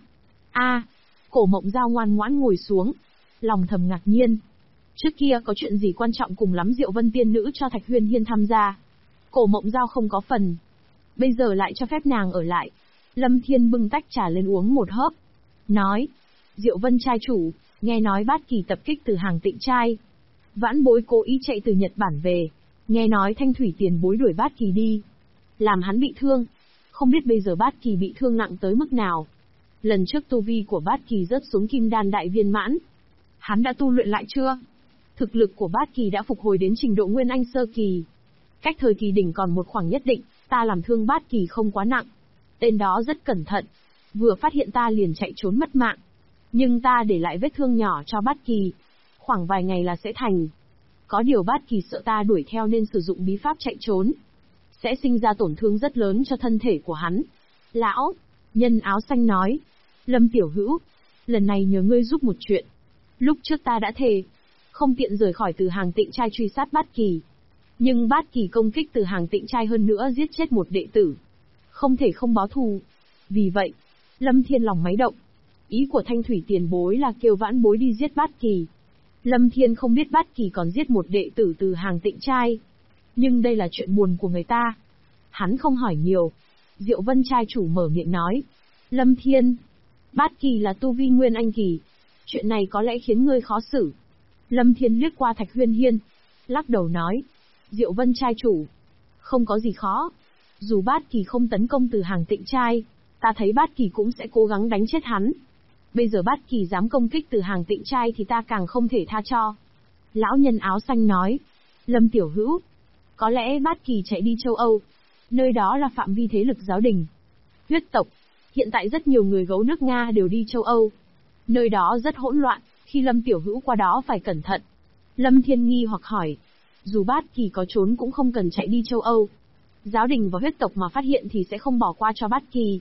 Cổ Mộng Giao ngoan ngoãn ngồi xuống, lòng thầm ngạc nhiên. Trước kia có chuyện gì quan trọng cùng lắm Diệu Vân tiên nữ cho Thạch Huyên Hiên tham gia. Cổ Mộng Giao không có phần. Bây giờ lại cho phép nàng ở lại. Lâm Thiên bưng tách trà lên uống một hớp. Nói, Diệu Vân trai chủ, nghe nói Bát Kỳ tập kích từ Hàng Tịnh trai. Vãn bối cố ý chạy từ Nhật Bản về. Nghe nói Thanh Thủy tiền bối đuổi Bát Kỳ đi, làm hắn bị thương. Không biết bây giờ Bát Kỳ bị thương nặng tới mức nào. Lần trước tu vi của Bát Kỳ rớt xuống Kim Đan đại viên mãn. Hắn đã tu luyện lại chưa? Thực lực của Bát Kỳ đã phục hồi đến trình độ Nguyên Anh sơ kỳ. Cách thời kỳ đỉnh còn một khoảng nhất định, ta làm thương Bát Kỳ không quá nặng. Tên đó rất cẩn thận, vừa phát hiện ta liền chạy trốn mất mạng. Nhưng ta để lại vết thương nhỏ cho Bát Kỳ, khoảng vài ngày là sẽ thành. Có điều Bát Kỳ sợ ta đuổi theo nên sử dụng bí pháp chạy trốn, sẽ sinh ra tổn thương rất lớn cho thân thể của hắn. Lão nhân áo xanh nói, Lâm tiểu hữu, lần này nhờ ngươi giúp một chuyện. Lúc trước ta đã thề, không tiện rời khỏi từ Hàng Tịnh trai truy sát Bát Kỳ. Nhưng Bát Kỳ công kích từ Hàng Tịnh trai hơn nữa giết chết một đệ tử. Không thể không báo thù. Vì vậy, Lâm Thiên lòng máy động. Ý của Thanh Thủy tiền bối là kêu vãn bối đi giết Bát Kỳ. Lâm Thiên không biết Bát Kỳ còn giết một đệ tử từ Hàng Tịnh trai. Nhưng đây là chuyện buồn của người ta. Hắn không hỏi nhiều. Diệu Vân trai chủ mở miệng nói. Lâm Thiên, Bát Kỳ là tu vi Nguyên Anh kỳ. Chuyện này có lẽ khiến ngươi khó xử. Lâm Thiên liếc qua Thạch Huyên Hiên, lắc đầu nói. Diệu Vân trai chủ, không có gì khó. Dù Bát Kỳ không tấn công từ Hàng Tịnh trai, ta thấy Bát Kỳ cũng sẽ cố gắng đánh chết hắn. Bây giờ Bát Kỳ dám công kích từ Hàng Tịnh trai thì ta càng không thể tha cho. Lão nhân áo xanh nói. Lâm tiểu hữu, có lẽ Bát Kỳ chạy đi châu Âu. Nơi đó là phạm vi thế lực giáo đình, huyết tộc. Hiện tại rất nhiều người gấu nước Nga đều đi châu Âu. Nơi đó rất hỗn loạn, khi Lâm tiểu hữu qua đó phải cẩn thận. Lâm Thiên nghi hoặc hỏi. Dù Bát Kỳ có trốn cũng không cần chạy đi châu Âu. Giáo đình và huyết tộc mà phát hiện thì sẽ không bỏ qua cho Bát Kỳ.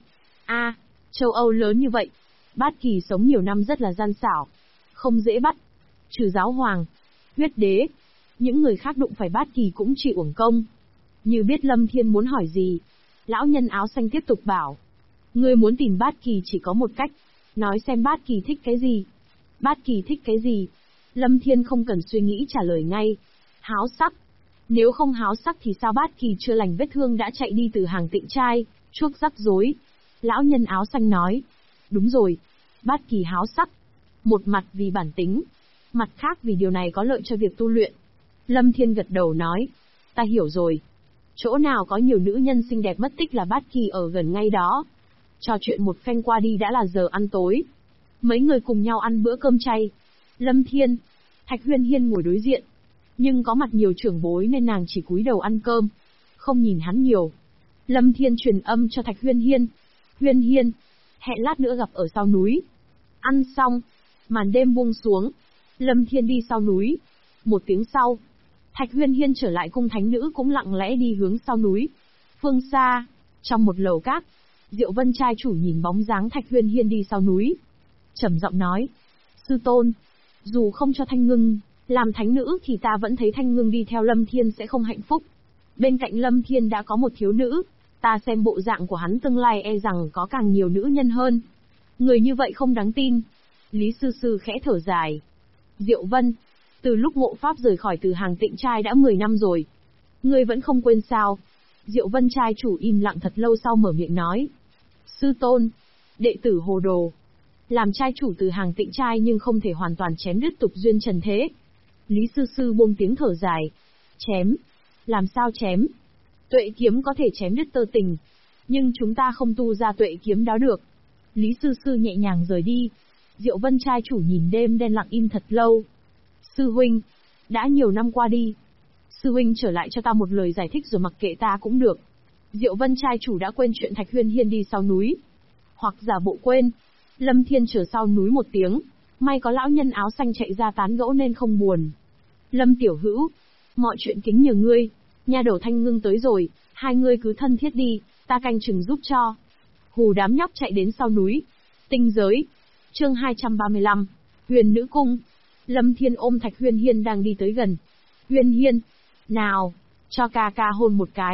Châu Âu lớn như vậy. Bát Kỳ sống nhiều năm rất là gian xảo, không dễ bắt. Trừ giáo hoàng, huyết đế, những người khác đụng phải Bát Kỳ cũng chỉ uổng công. Như biết Lâm Thiên muốn hỏi gì, lão nhân áo xanh tiếp tục bảo. Ngươi muốn tìm Bát Kỳ chỉ có một cách, nói xem Bát Kỳ thích cái gì. Bát Kỳ thích cái gì? Lâm Thiên không cần suy nghĩ trả lời ngay. Háo sắc. Nếu không háo sắc thì sao Bát Kỳ chưa lành vết thương đã chạy đi từ Hàng Tịnh trai, chuốc rắc rối. Lão nhân áo xanh nói. Đúng rồi, Bát Kỳ háo sắc. Một mặt vì bản tính, mặt khác vì điều này có lợi cho việc tu luyện. Lâm Thiên gật đầu nói. Ta hiểu rồi. Chỗ nào có nhiều nữ nhân xinh đẹp mất tích là Bát Kỳ ở gần ngay đó. Trò chuyện một phen qua đi đã là giờ ăn tối. Mấy người cùng nhau ăn bữa cơm chay. Lâm Thiên, Thạch Huyên Hiên ngồi đối diện. Nhưng có mặt nhiều trưởng bối nên nàng chỉ cúi đầu ăn cơm, không nhìn hắn nhiều. Lâm Thiên truyền âm cho Thạch Huyên Hiên. Huyên Hiên, hẹn lát nữa gặp ở sau núi. Ăn xong, màn đêm buông xuống. Lâm Thiên đi sau núi. Một tiếng sau, Thạch Huyên Hiên trở lại cung thánh nữ cũng lặng lẽ đi hướng sau núi. Phương xa, trong một lầu các, Diệu Vân trai chủ nhìn bóng dáng Thạch Huyên Hiên đi sau núi, trầm giọng nói. Sư tôn, dù không cho Thanh Ngưng làm thánh nữ thì ta vẫn thấy Thanh Ngưng đi theo Lâm Thiên sẽ không hạnh phúc. Bên cạnh Lâm Thiên đã có một thiếu nữ, ta xem bộ dạng của hắn tương lai e rằng có càng nhiều nữ nhân hơn. Người như vậy không đáng tin. Lý sư sư khẽ thở dài. Diệu Vân, từ lúc Ngộ Pháp rời khỏi từ Hàng Tịnh trai đã 10 năm rồi. Ngươi vẫn không quên sao? Diệu Vân trai chủ im lặng thật lâu sau mở miệng nói. Sư tôn, đệ tử hồ đồ. Làm trai chủ từ Hàng Tịnh trai nhưng không thể hoàn toàn chém đứt tục duyên trần thế. Lý sư sư buông tiếng thở dài. Chém? Làm sao chém? Tuệ kiếm có thể chém đứt tơ tình, nhưng chúng ta không tu ra tuệ kiếm đó được. Lý sư sư nhẹ nhàng rời đi. Diệu Vân trai chủ nhìn đêm đen lặng im thật lâu. Sư huynh, đã nhiều năm qua đi. Sư huynh trở lại cho ta một lời giải thích rồi mặc kệ ta cũng được. Diệu Vân trai chủ đã quên chuyện Thạch Huyên Hiên đi sau núi. Hoặc giả bộ quên. Lâm Thiên chờ sau núi một tiếng. May có lão nhân áo xanh chạy ra tán gẫu nên không buồn. Lâm tiểu hữu, mọi chuyện kính nhờ ngươi. Nha đầu Thanh Ngưng tới rồi, hai ngươi cứ thân thiết đi, ta canh chừng giúp cho. Hù đám nhóc chạy đến sau núi. Tinh giới. Chương 235. Huyền nữ cung. Lâm Thiên ôm Thạch Huyên Hiên đang đi tới gần. Huyên Hiên, nào, cho ca ca hôn một cái.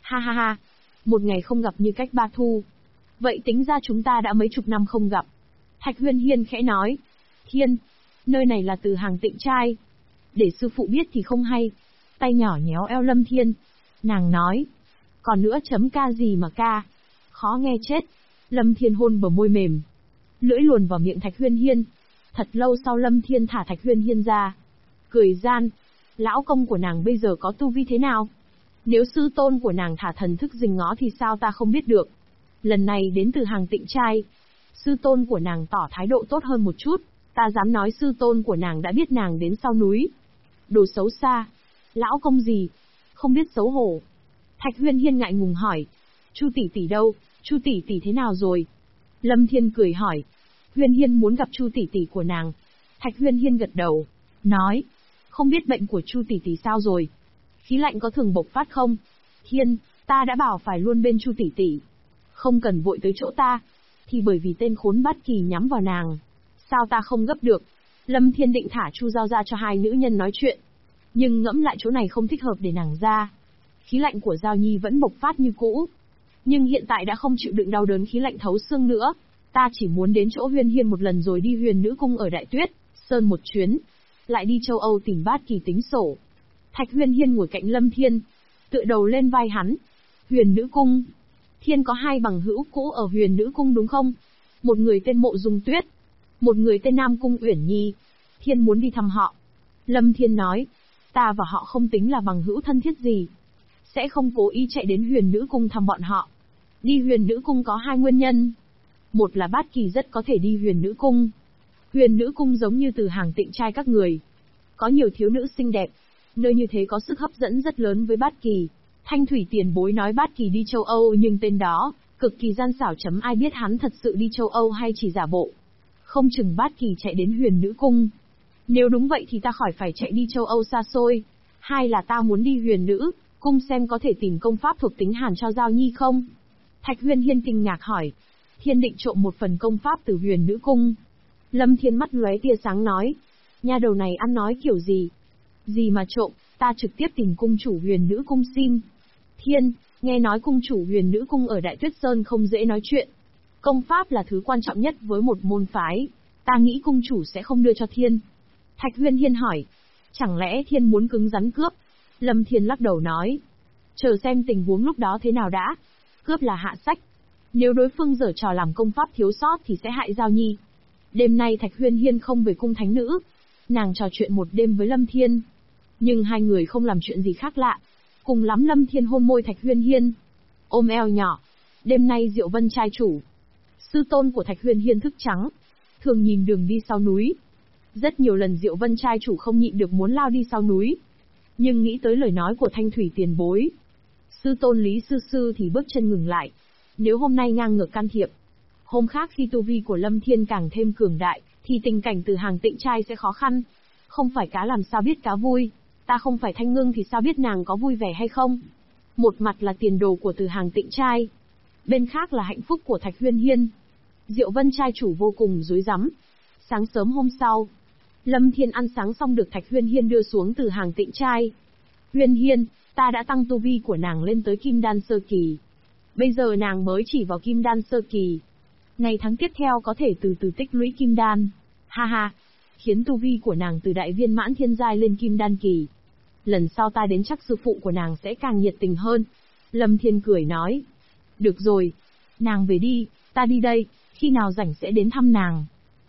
Ha ha ha, một ngày không gặp như cách ba thu. Vậy tính ra chúng ta đã mấy chục năm không gặp. Thạch Huyên Hiên khẽ nói. Thiên, nơi này là Từ Hàng Tịnh Trai. Để sư phụ biết thì không hay. Tay nhỏ nhéo eo Lâm Thiên. Nàng nói. Còn nữa chấm ca gì mà ca. Khó nghe chết. Lâm Thiên hôn bờ môi mềm. Lưỡi luồn vào miệng Thạch Huyên Hiên. Thật lâu sau Lâm Thiên thả Thạch Huyên Hiên ra. Cười gian. Lão công của nàng bây giờ có tu vi thế nào? Nếu sư tôn của nàng thả thần thức rình ngó thì sao ta không biết được. Lần này đến Từ Hàng Tịnh Trai. Sư tôn của nàng tỏ thái độ tốt hơn một chút. Ta dám nói sư tôn của nàng đã biết nàng đến sau núi. Đồ xấu xa. Lão công gì? Không biết xấu hổ. Thạch Huyên Hiên ngại ngùng hỏi. Chu tỷ tỷ đâu? Chu tỷ tỷ thế nào rồi? Lâm Thiên cười hỏi. Huyên Hiên muốn gặp Chu tỷ tỷ của nàng. Thạch Huyên Hiên gật đầu. Nói. Không biết bệnh của Chu tỷ tỷ sao rồi? Khí lạnh có thường bộc phát không? Thiên, ta đã bảo phải luôn bên Chu tỷ tỷ. Không cần vội tới chỗ ta. Thì bởi vì tên khốn Bát Kỳ nhắm vào nàng. Sao ta không gấp được? Lâm Thiên định thả Chu Giao ra cho hai nữ nhân nói chuyện. Nhưng ngẫm lại chỗ này không thích hợp để nàng ra. Khí lạnh của Giao Nhi vẫn bộc phát như cũ. Nhưng hiện tại đã không chịu đựng đau đớn khí lạnh thấu xương nữa. Ta chỉ muốn đến chỗ Huyên Hiên một lần rồi đi Huyền Nữ Cung ở Đại Tuyết Sơn một chuyến. Lại đi châu Âu tìm Bát Kỳ tính sổ. Thạch Huyên Hiên ngồi cạnh Lâm Thiên. Tựa đầu lên vai hắn. Huyền Nữ Cung. Thiên có hai bằng hữu cũ ở Huyền Nữ Cung đúng không? Một người tên Mộ Dung Tuyết. Một người tên Nam Cung Uyển Nhi. Thiên muốn đi thăm họ. Lâm Thiên nói. Ta và họ không tính là bằng hữu thân thiết gì. Sẽ không cố ý chạy đến Huyền Nữ Cung thăm bọn họ. Đi Huyền Nữ Cung có hai nguyên nhân. Một là Bát Kỳ rất có thể đi Huyền Nữ Cung. Huyền Nữ Cung giống như Từ Hàng Tịnh Trai các người. Có nhiều thiếu nữ xinh đẹp. Nơi như thế có sức hấp dẫn rất lớn với Bát Kỳ. Thanh Thủy tiền bối nói Bát Kỳ đi châu Âu nhưng tên đó, cực kỳ gian xảo chấm ai biết hắn thật sự đi châu Âu hay chỉ giả bộ. Không chừng Bát Kỳ chạy đến Huyền Nữ Cung. Nếu đúng vậy thì ta khỏi phải chạy đi châu Âu xa xôi. Hai là ta muốn đi Huyền Nữ Cung xem có thể tìm công pháp thuộc tính Hàn cho Giao Nhi không. Thạch Huyên Hiên kinh ngạc hỏi. Thiên định trộm một phần công pháp từ Huyền Nữ Cung. Lâm Thiên mắt lóe tia sáng nói. Nha đầu này ăn nói kiểu gì? Gì mà trộm, ta trực tiếp tìm cung chủ Huyền Nữ Cung xin. Thiên, nghe nói cung chủ Huyền Nữ Cung ở Đại Tuyết Sơn không dễ nói chuyện. Công pháp là thứ quan trọng nhất với một môn phái. Ta nghĩ cung chủ sẽ không đưa cho Thiên. Thạch Huyên Hiên hỏi. Chẳng lẽ Thiên muốn cứng rắn cướp? Lâm Thiên lắc đầu nói. Chờ xem tình huống lúc đó thế nào đã. Cướp là hạ sách. Nếu đối phương giở trò làm công pháp thiếu sót thì sẽ hại Giao Nhi. Đêm nay Thạch Huyên Hiên không về cung thánh nữ. Nàng trò chuyện một đêm với Lâm Thiên. Nhưng hai người không làm chuyện gì khác lạ. Cùng lắm Lâm Thiên hôn môi Thạch Huyên Hiên. Ôm eo nhỏ. Đêm nay Diệu Vân trai chủ. Sư tôn của Thạch Huyên Hiên thức trắng. Thường nhìn đường đi sau núi. Rất nhiều lần Diệu Vân trai chủ không nhịn được muốn lao đi sau núi. Nhưng nghĩ tới lời nói của Thanh Thủy tiền bối. Sư tôn Lý Sư Sư thì bước chân ngừng lại. Nếu hôm nay ngang ngược can thiệp. Hôm khác khi tu vi của Lâm Thiên càng thêm cường đại, thì tình cảnh Từ Hàng Tịnh Trai sẽ khó khăn. Không phải cá làm sao biết cá vui. Ta không phải Thanh Ngưng thì sao biết nàng có vui vẻ hay không. Một mặt là tiền đồ của Từ Hàng Tịnh Trai. Bên khác là hạnh phúc của Thạch Huyên Hiên. Diệu Vân trai chủ vô cùng rối rắm. Sáng sớm hôm sau, Lâm Thiên ăn sáng xong được Thạch Huyên Hiên đưa xuống Từ Hàng Tịnh Trai. Huyên Hiên, ta đã tăng tu vi của nàng lên tới Kim Đan Sơ Kỳ. Bây giờ nàng mới chỉ vào Kim Đan Sơ Kỳ. Ngày tháng tiếp theo có thể từ từ tích lũy Kim Đan. Ha ha, khiến tu vi của nàng từ đại viên mãn thiên giai lên Kim Đan Kỳ. Lần sau ta đến chắc sư phụ của nàng sẽ càng nhiệt tình hơn. Lâm Thiên cười nói. Được rồi, nàng về đi, ta đi đây, khi nào rảnh sẽ đến thăm nàng.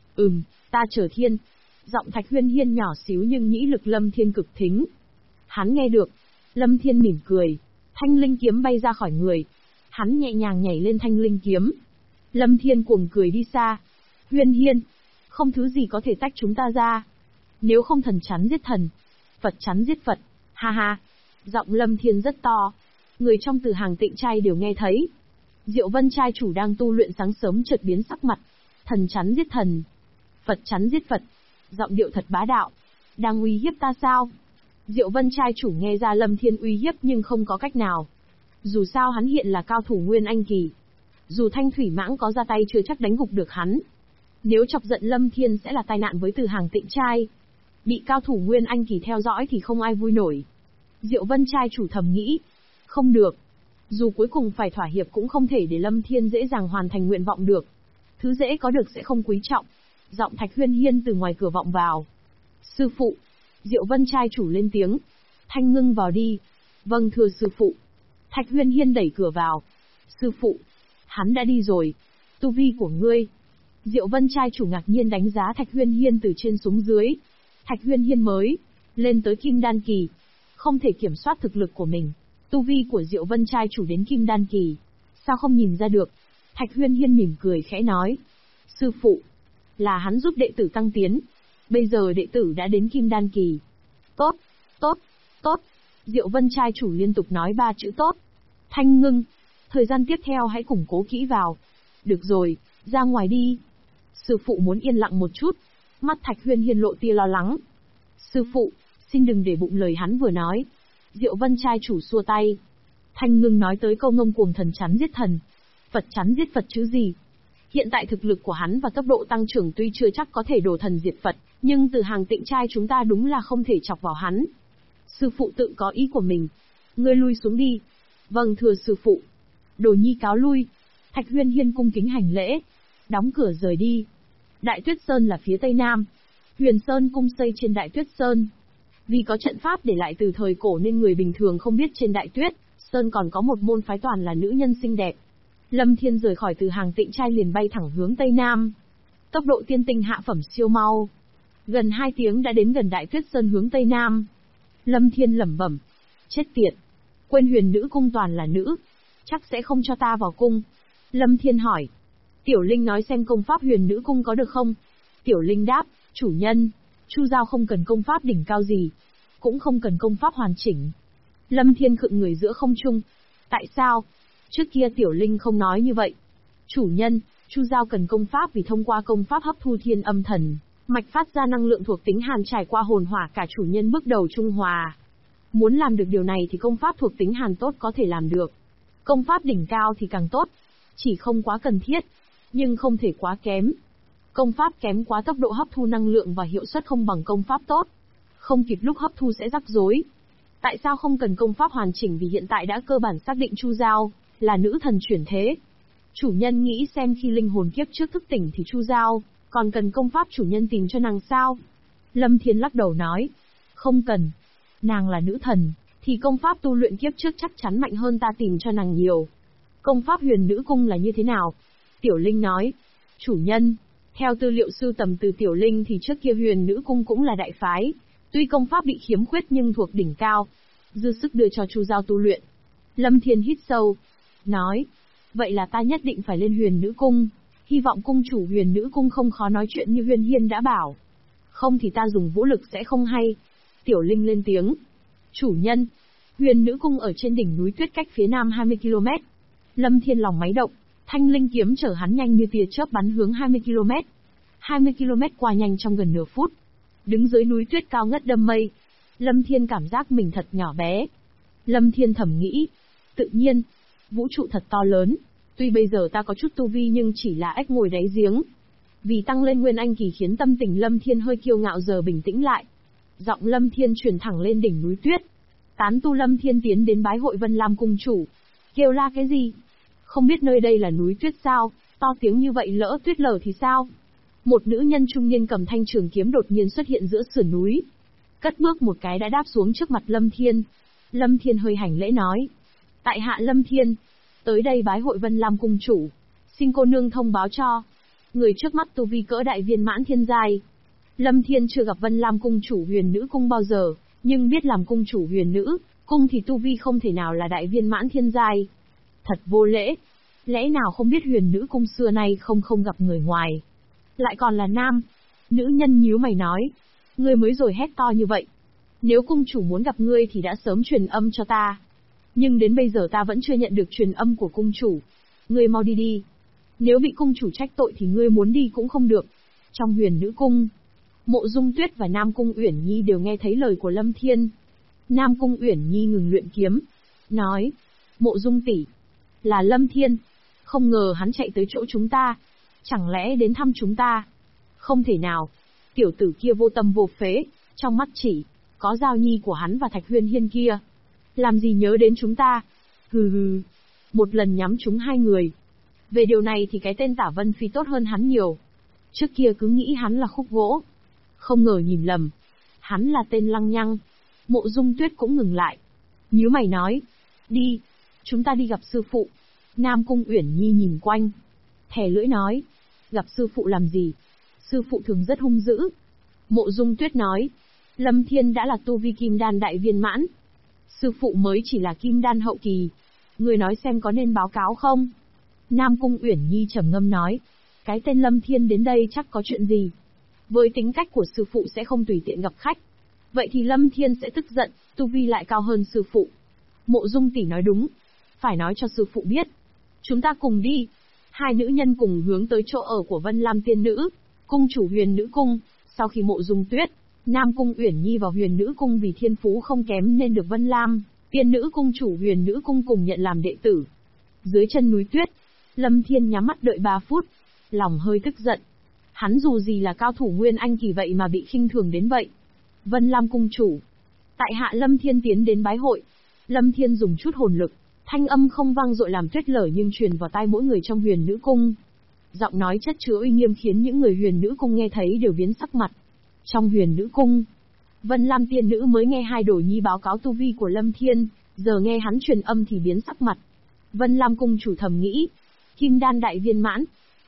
Ta chờ Thiên. Giọng Thạch Huyên Hiên nhỏ xíu nhưng nhĩ lực Lâm Thiên cực thính. Hắn nghe được. Lâm Thiên mỉm cười. Thanh linh kiếm bay ra khỏi người. Hắn nhẹ nhàng nhảy lên thanh linh kiếm. Lâm Thiên cuồng cười đi xa. Huyên Hiên, không thứ gì có thể tách chúng ta ra. Nếu không thần chắn giết thần, Phật chắn giết Phật. Ha ha. Giọng Lâm Thiên rất to. Người trong Từ Hàng Tịnh Trai đều nghe thấy. Diệu Vân trai chủ đang tu luyện sáng sớm chợt biến sắc mặt. Thần chắn giết thần, Phật chắn giết Phật. Giọng điệu thật bá đạo. Đang uy hiếp ta sao? Diệu Vân trai chủ nghe ra Lâm Thiên uy hiếp nhưng không có cách nào. Dù sao hắn hiện là cao thủ Nguyên Anh Kỳ. Dù Thanh Thủy Mãng có ra tay chưa chắc đánh gục được hắn. Nếu chọc giận Lâm Thiên sẽ là tai nạn với Từ Hàng Tịnh Trai. Bị cao thủ Nguyên Anh Kỳ theo dõi thì không ai vui nổi. Diệu Vân trai chủ thầm nghĩ. Không được. Dù cuối cùng phải thỏa hiệp cũng không thể để Lâm Thiên dễ dàng hoàn thành nguyện vọng được. Thứ dễ có được sẽ không quý trọng. Giọng Thạch Huyên Hiên từ ngoài cửa vọng vào. Sư phụ. Diệu Vân trai chủ lên tiếng. Thanh Ngưng vào đi. Vâng thưa sư phụ. Thạch Huyên Hiên đẩy cửa vào. Sư phụ. Hắn đã đi rồi. Tu vi của ngươi. Diệu Vân trai chủ ngạc nhiên đánh giá Thạch Huyên Hiên từ trên xuống dưới. Thạch Huyên Hiên mới lên tới Kim Đan kỳ. Không thể kiểm soát thực lực của mình. Tu vi của Diệu Vân trai chủ đến Kim Đan kỳ. Sao không nhìn ra được? Thạch Huyên Hiên mỉm cười khẽ nói. Sư phụ. Là hắn giúp đệ tử tăng tiến. Bây giờ đệ tử đã đến Kim Đan kỳ. Tốt, tốt, tốt. Diệu Vân trai chủ liên tục nói 3 chữ tốt. Thanh Ngưng. Thời gian tiếp theo hãy củng cố kỹ vào. Được rồi, ra ngoài đi. Sư phụ muốn yên lặng một chút. Mắt Thạch Huyên Hiên lộ tia lo lắng. Sư phụ, xin đừng để bụng lời hắn vừa nói. Diệu Vân trai chủ xua tay. Thanh Ngưng nói tới câu ngông cuồng thần chắn giết thần. Phật chắn giết Phật chứ gì. Hiện tại thực lực của hắn và tốc độ tăng trưởng tuy chưa chắc có thể đổ thần diệt Phật, nhưng từ hàng Tịnh trai chúng ta đúng là không thể chọc vào hắn. Sư phụ tự có ý của mình. Ngươi lui xuống đi. Vâng thưa sư phụ. Đồ nhi cáo lui. Thạch Huyên Hiên cung kính hành lễ. Đóng cửa rời đi. Đại Tuyết Sơn là phía tây nam. Huyền Sơn cung xây trên Đại Tuyết Sơn. Vì có trận pháp để lại từ thời cổ nên người bình thường không biết trên Đại Tuyết Sơn còn có một môn phái toàn là nữ nhân xinh đẹp. Lâm Thiên rời khỏi từ hàng Tịnh trai liền bay thẳng hướng tây nam. Tốc độ tiên tinh hạ phẩm siêu mau. Gần 2 tiếng đã đến gần Đại Tuyết Sơn hướng tây nam. Lâm Thiên lẩm bẩm. Chết tiệt. Quên Huyền Nữ cung toàn là nữ. Chắc sẽ không cho ta vào cung. Lâm Thiên hỏi. Tiểu Linh nói xem công pháp Huyền Nữ cung có được không? Tiểu Linh đáp. Chủ nhân. Chu Giao không cần công pháp đỉnh cao gì. Cũng không cần công pháp hoàn chỉnh. Lâm Thiên khựng người giữa không trung. Tại sao? Trước kia Tiểu Linh không nói như vậy. Chủ nhân, Chu Giao cần công pháp vì thông qua công pháp hấp thu thiên âm thần, mạch phát ra năng lượng thuộc tính hàn trải qua hồn hỏa cả chủ nhân bước đầu trung hòa. Muốn làm được điều này thì công pháp thuộc tính hàn tốt có thể làm được. Công pháp đỉnh cao thì càng tốt. Chỉ không quá cần thiết, nhưng không thể quá kém. Công pháp kém quá tốc độ hấp thu năng lượng và hiệu suất không bằng công pháp tốt. Không kịp lúc hấp thu sẽ rắc rối. Tại sao không cần công pháp hoàn chỉnh vì hiện tại đã cơ bản xác định Chu Giao là nữ thần chuyển thế. Chủ nhân nghĩ xem khi linh hồn kiếp trước thức tỉnh thì Chu Giao còn cần công pháp chủ nhân tìm cho nàng sao? Lâm Thiên lắc đầu nói. Không cần. Nàng là nữ thần, thì công pháp tu luyện kiếp trước chắc chắn mạnh hơn ta tìm cho nàng nhiều. Công pháp Huyền Nữ cung là như thế nào? Tiểu Linh nói. Chủ nhân, theo tư liệu sưu tầm từ Tiểu Linh thì trước kia Huyền Nữ cung cũng là đại phái. Tuy công pháp bị khiếm khuyết nhưng thuộc đỉnh cao. Dư sức đưa cho Chu Giao tu luyện. Lâm Thiên hít sâu. Nói. Vậy là ta nhất định phải lên Huyền Nữ cung. Hy vọng cung chủ Huyền Nữ cung không khó nói chuyện như Huyên Hiên đã bảo. Không thì ta dùng vũ lực sẽ không hay. Tiểu Linh lên tiếng. Chủ nhân. Huyền Nữ cung ở trên đỉnh núi tuyết cách phía nam 20 km. Lâm Thiên lòng máy động. Thanh linh kiếm chở hắn nhanh như tia chớp bắn hướng 20 km. 20 km qua nhanh trong gần nửa phút. Đứng dưới núi tuyết cao ngất đâm mây. Lâm Thiên cảm giác mình thật nhỏ bé. Lâm Thiên thầm nghĩ. Tự nhiên. Vũ trụ thật to lớn. Tuy bây giờ ta có chút tu vi nhưng chỉ là ếch ngồi đáy giếng. Vì tăng lên nguyên anh kỳ khiến tâm tình Lâm Thiên hơi kiêu ngạo giờ bình tĩnh lại. Giọng Lâm Thiên truyền thẳng lên đỉnh núi tuyết. Tán tu Lâm Thiên tiến đến bái hội Vân Lam cung chủ. Kêu la cái gì? Không biết nơi đây là núi tuyết sao? To tiếng như vậy lỡ tuyết lở thì sao? Một nữ nhân trung niên cầm thanh trường kiếm đột nhiên xuất hiện giữa sườn núi. Cất bước một cái đã đáp xuống trước mặt Lâm Thiên. Lâm Thiên hơi hành lễ nói. Tại hạ Lâm Thiên. Tới đây bái hội Vân Lam cung chủ. Xin cô nương thông báo cho. Người trước mắt tu vi cỡ đại viên mãn thiên giai. Lâm Thiên chưa gặp Vân Lam cung chủ Huyền Nữ cung bao giờ, nhưng biết làm cung chủ Huyền Nữ cung thì tu vi không thể nào là đại viên mãn thiên giai. Thật vô lễ. Lẽ nào không biết Huyền Nữ cung xưa nay không gặp người ngoài. Lại còn là nam. Nữ nhân nhíu mày nói. Ngươi mới rồi hét to như vậy. Nếu cung chủ muốn gặp ngươi thì đã sớm truyền âm cho ta. Nhưng đến bây giờ ta vẫn chưa nhận được truyền âm của cung chủ. Ngươi mau đi đi. Nếu bị cung chủ trách tội thì ngươi muốn đi cũng không được. Trong Huyền Nữ cung, Mộ Dung Tuyết và Nam Cung Uyển Nhi đều nghe thấy lời của Lâm Thiên. Nam Cung Uyển Nhi ngừng luyện kiếm. Nói. Mộ Dung tỷ. Là Lâm Thiên. Không ngờ hắn chạy tới chỗ chúng ta. Chẳng lẽ đến thăm chúng ta? Không thể nào. Tiểu tử kia vô tâm vô phế. Trong mắt chỉ có Giao Nhi của hắn và Thạch Huyên Hiên kia. Làm gì nhớ đến chúng ta? Hừ hừ. một lần nhắm trúng hai người. Về điều này thì cái tên Tả Vân Phi tốt hơn hắn nhiều. Trước kia cứ nghĩ hắn là khúc gỗ. Không ngờ nhìn lầm. Hắn là tên lăng nhăng. Mộ Dung Tuyết cũng ngừng lại. Nhíu mày nói. Đi. Chúng ta đi gặp sư phụ. Nam Cung Uyển Nhi nhìn quanh. Thè lưỡi nói. Gặp sư phụ làm gì? Sư phụ thường rất hung dữ. Mộ Dung Tuyết nói. Lâm Thiên đã là tu vi kim đan đại viên mãn. Sư phụ mới chỉ là kim đan hậu kỳ. Người nói xem có nên báo cáo không? Nam Cung Uyển Nhi trầm ngâm nói. Cái tên Lâm Thiên đến đây chắc có chuyện gì. Với tính cách của sư phụ sẽ không tùy tiện gặp khách. Vậy thì Lâm Thiên sẽ tức giận, tu vi lại cao hơn sư phụ. Mộ Dung tỷ nói đúng. Phải nói cho sư phụ biết. Chúng ta cùng đi. Hai nữ nhân cùng hướng tới chỗ ở của Vân Lam tiên nữ, cung chủ Huyền Nữ Cung. Sau khi Mộ Dung Tuyết, Nam Cung Uyển Nhi vào Huyền Nữ Cung vì thiên phú không kém nên được Vân Lam tiên nữ cung chủ Huyền Nữ Cung cùng nhận làm đệ tử. Dưới chân núi tuyết, Lâm Thiên nhắm mắt đợi 3 phút, lòng hơi tức giận. Hắn dù gì là cao thủ nguyên anh kỳ vậy mà bị khinh thường đến vậy. Vân Lam cung chủ, tại hạ Lâm Thiên tiến đến bái hội. Lâm Thiên dùng chút hồn lực, thanh âm không vang dội làm tuyết lở nhưng truyền vào tai mỗi người trong Huyền Nữ Cung. Giọng nói chất chứa uy nghiêm khiến những người Huyền Nữ Cung nghe thấy đều biến sắc mặt. Trong Huyền Nữ Cung, Vân Lam tiên nữ mới nghe hai đồ nhi báo cáo tu vi của Lâm Thiên, giờ nghe hắn truyền âm thì biến sắc mặt. Vân Lam cung chủ thầm nghĩ, kim đan đại viên mãn?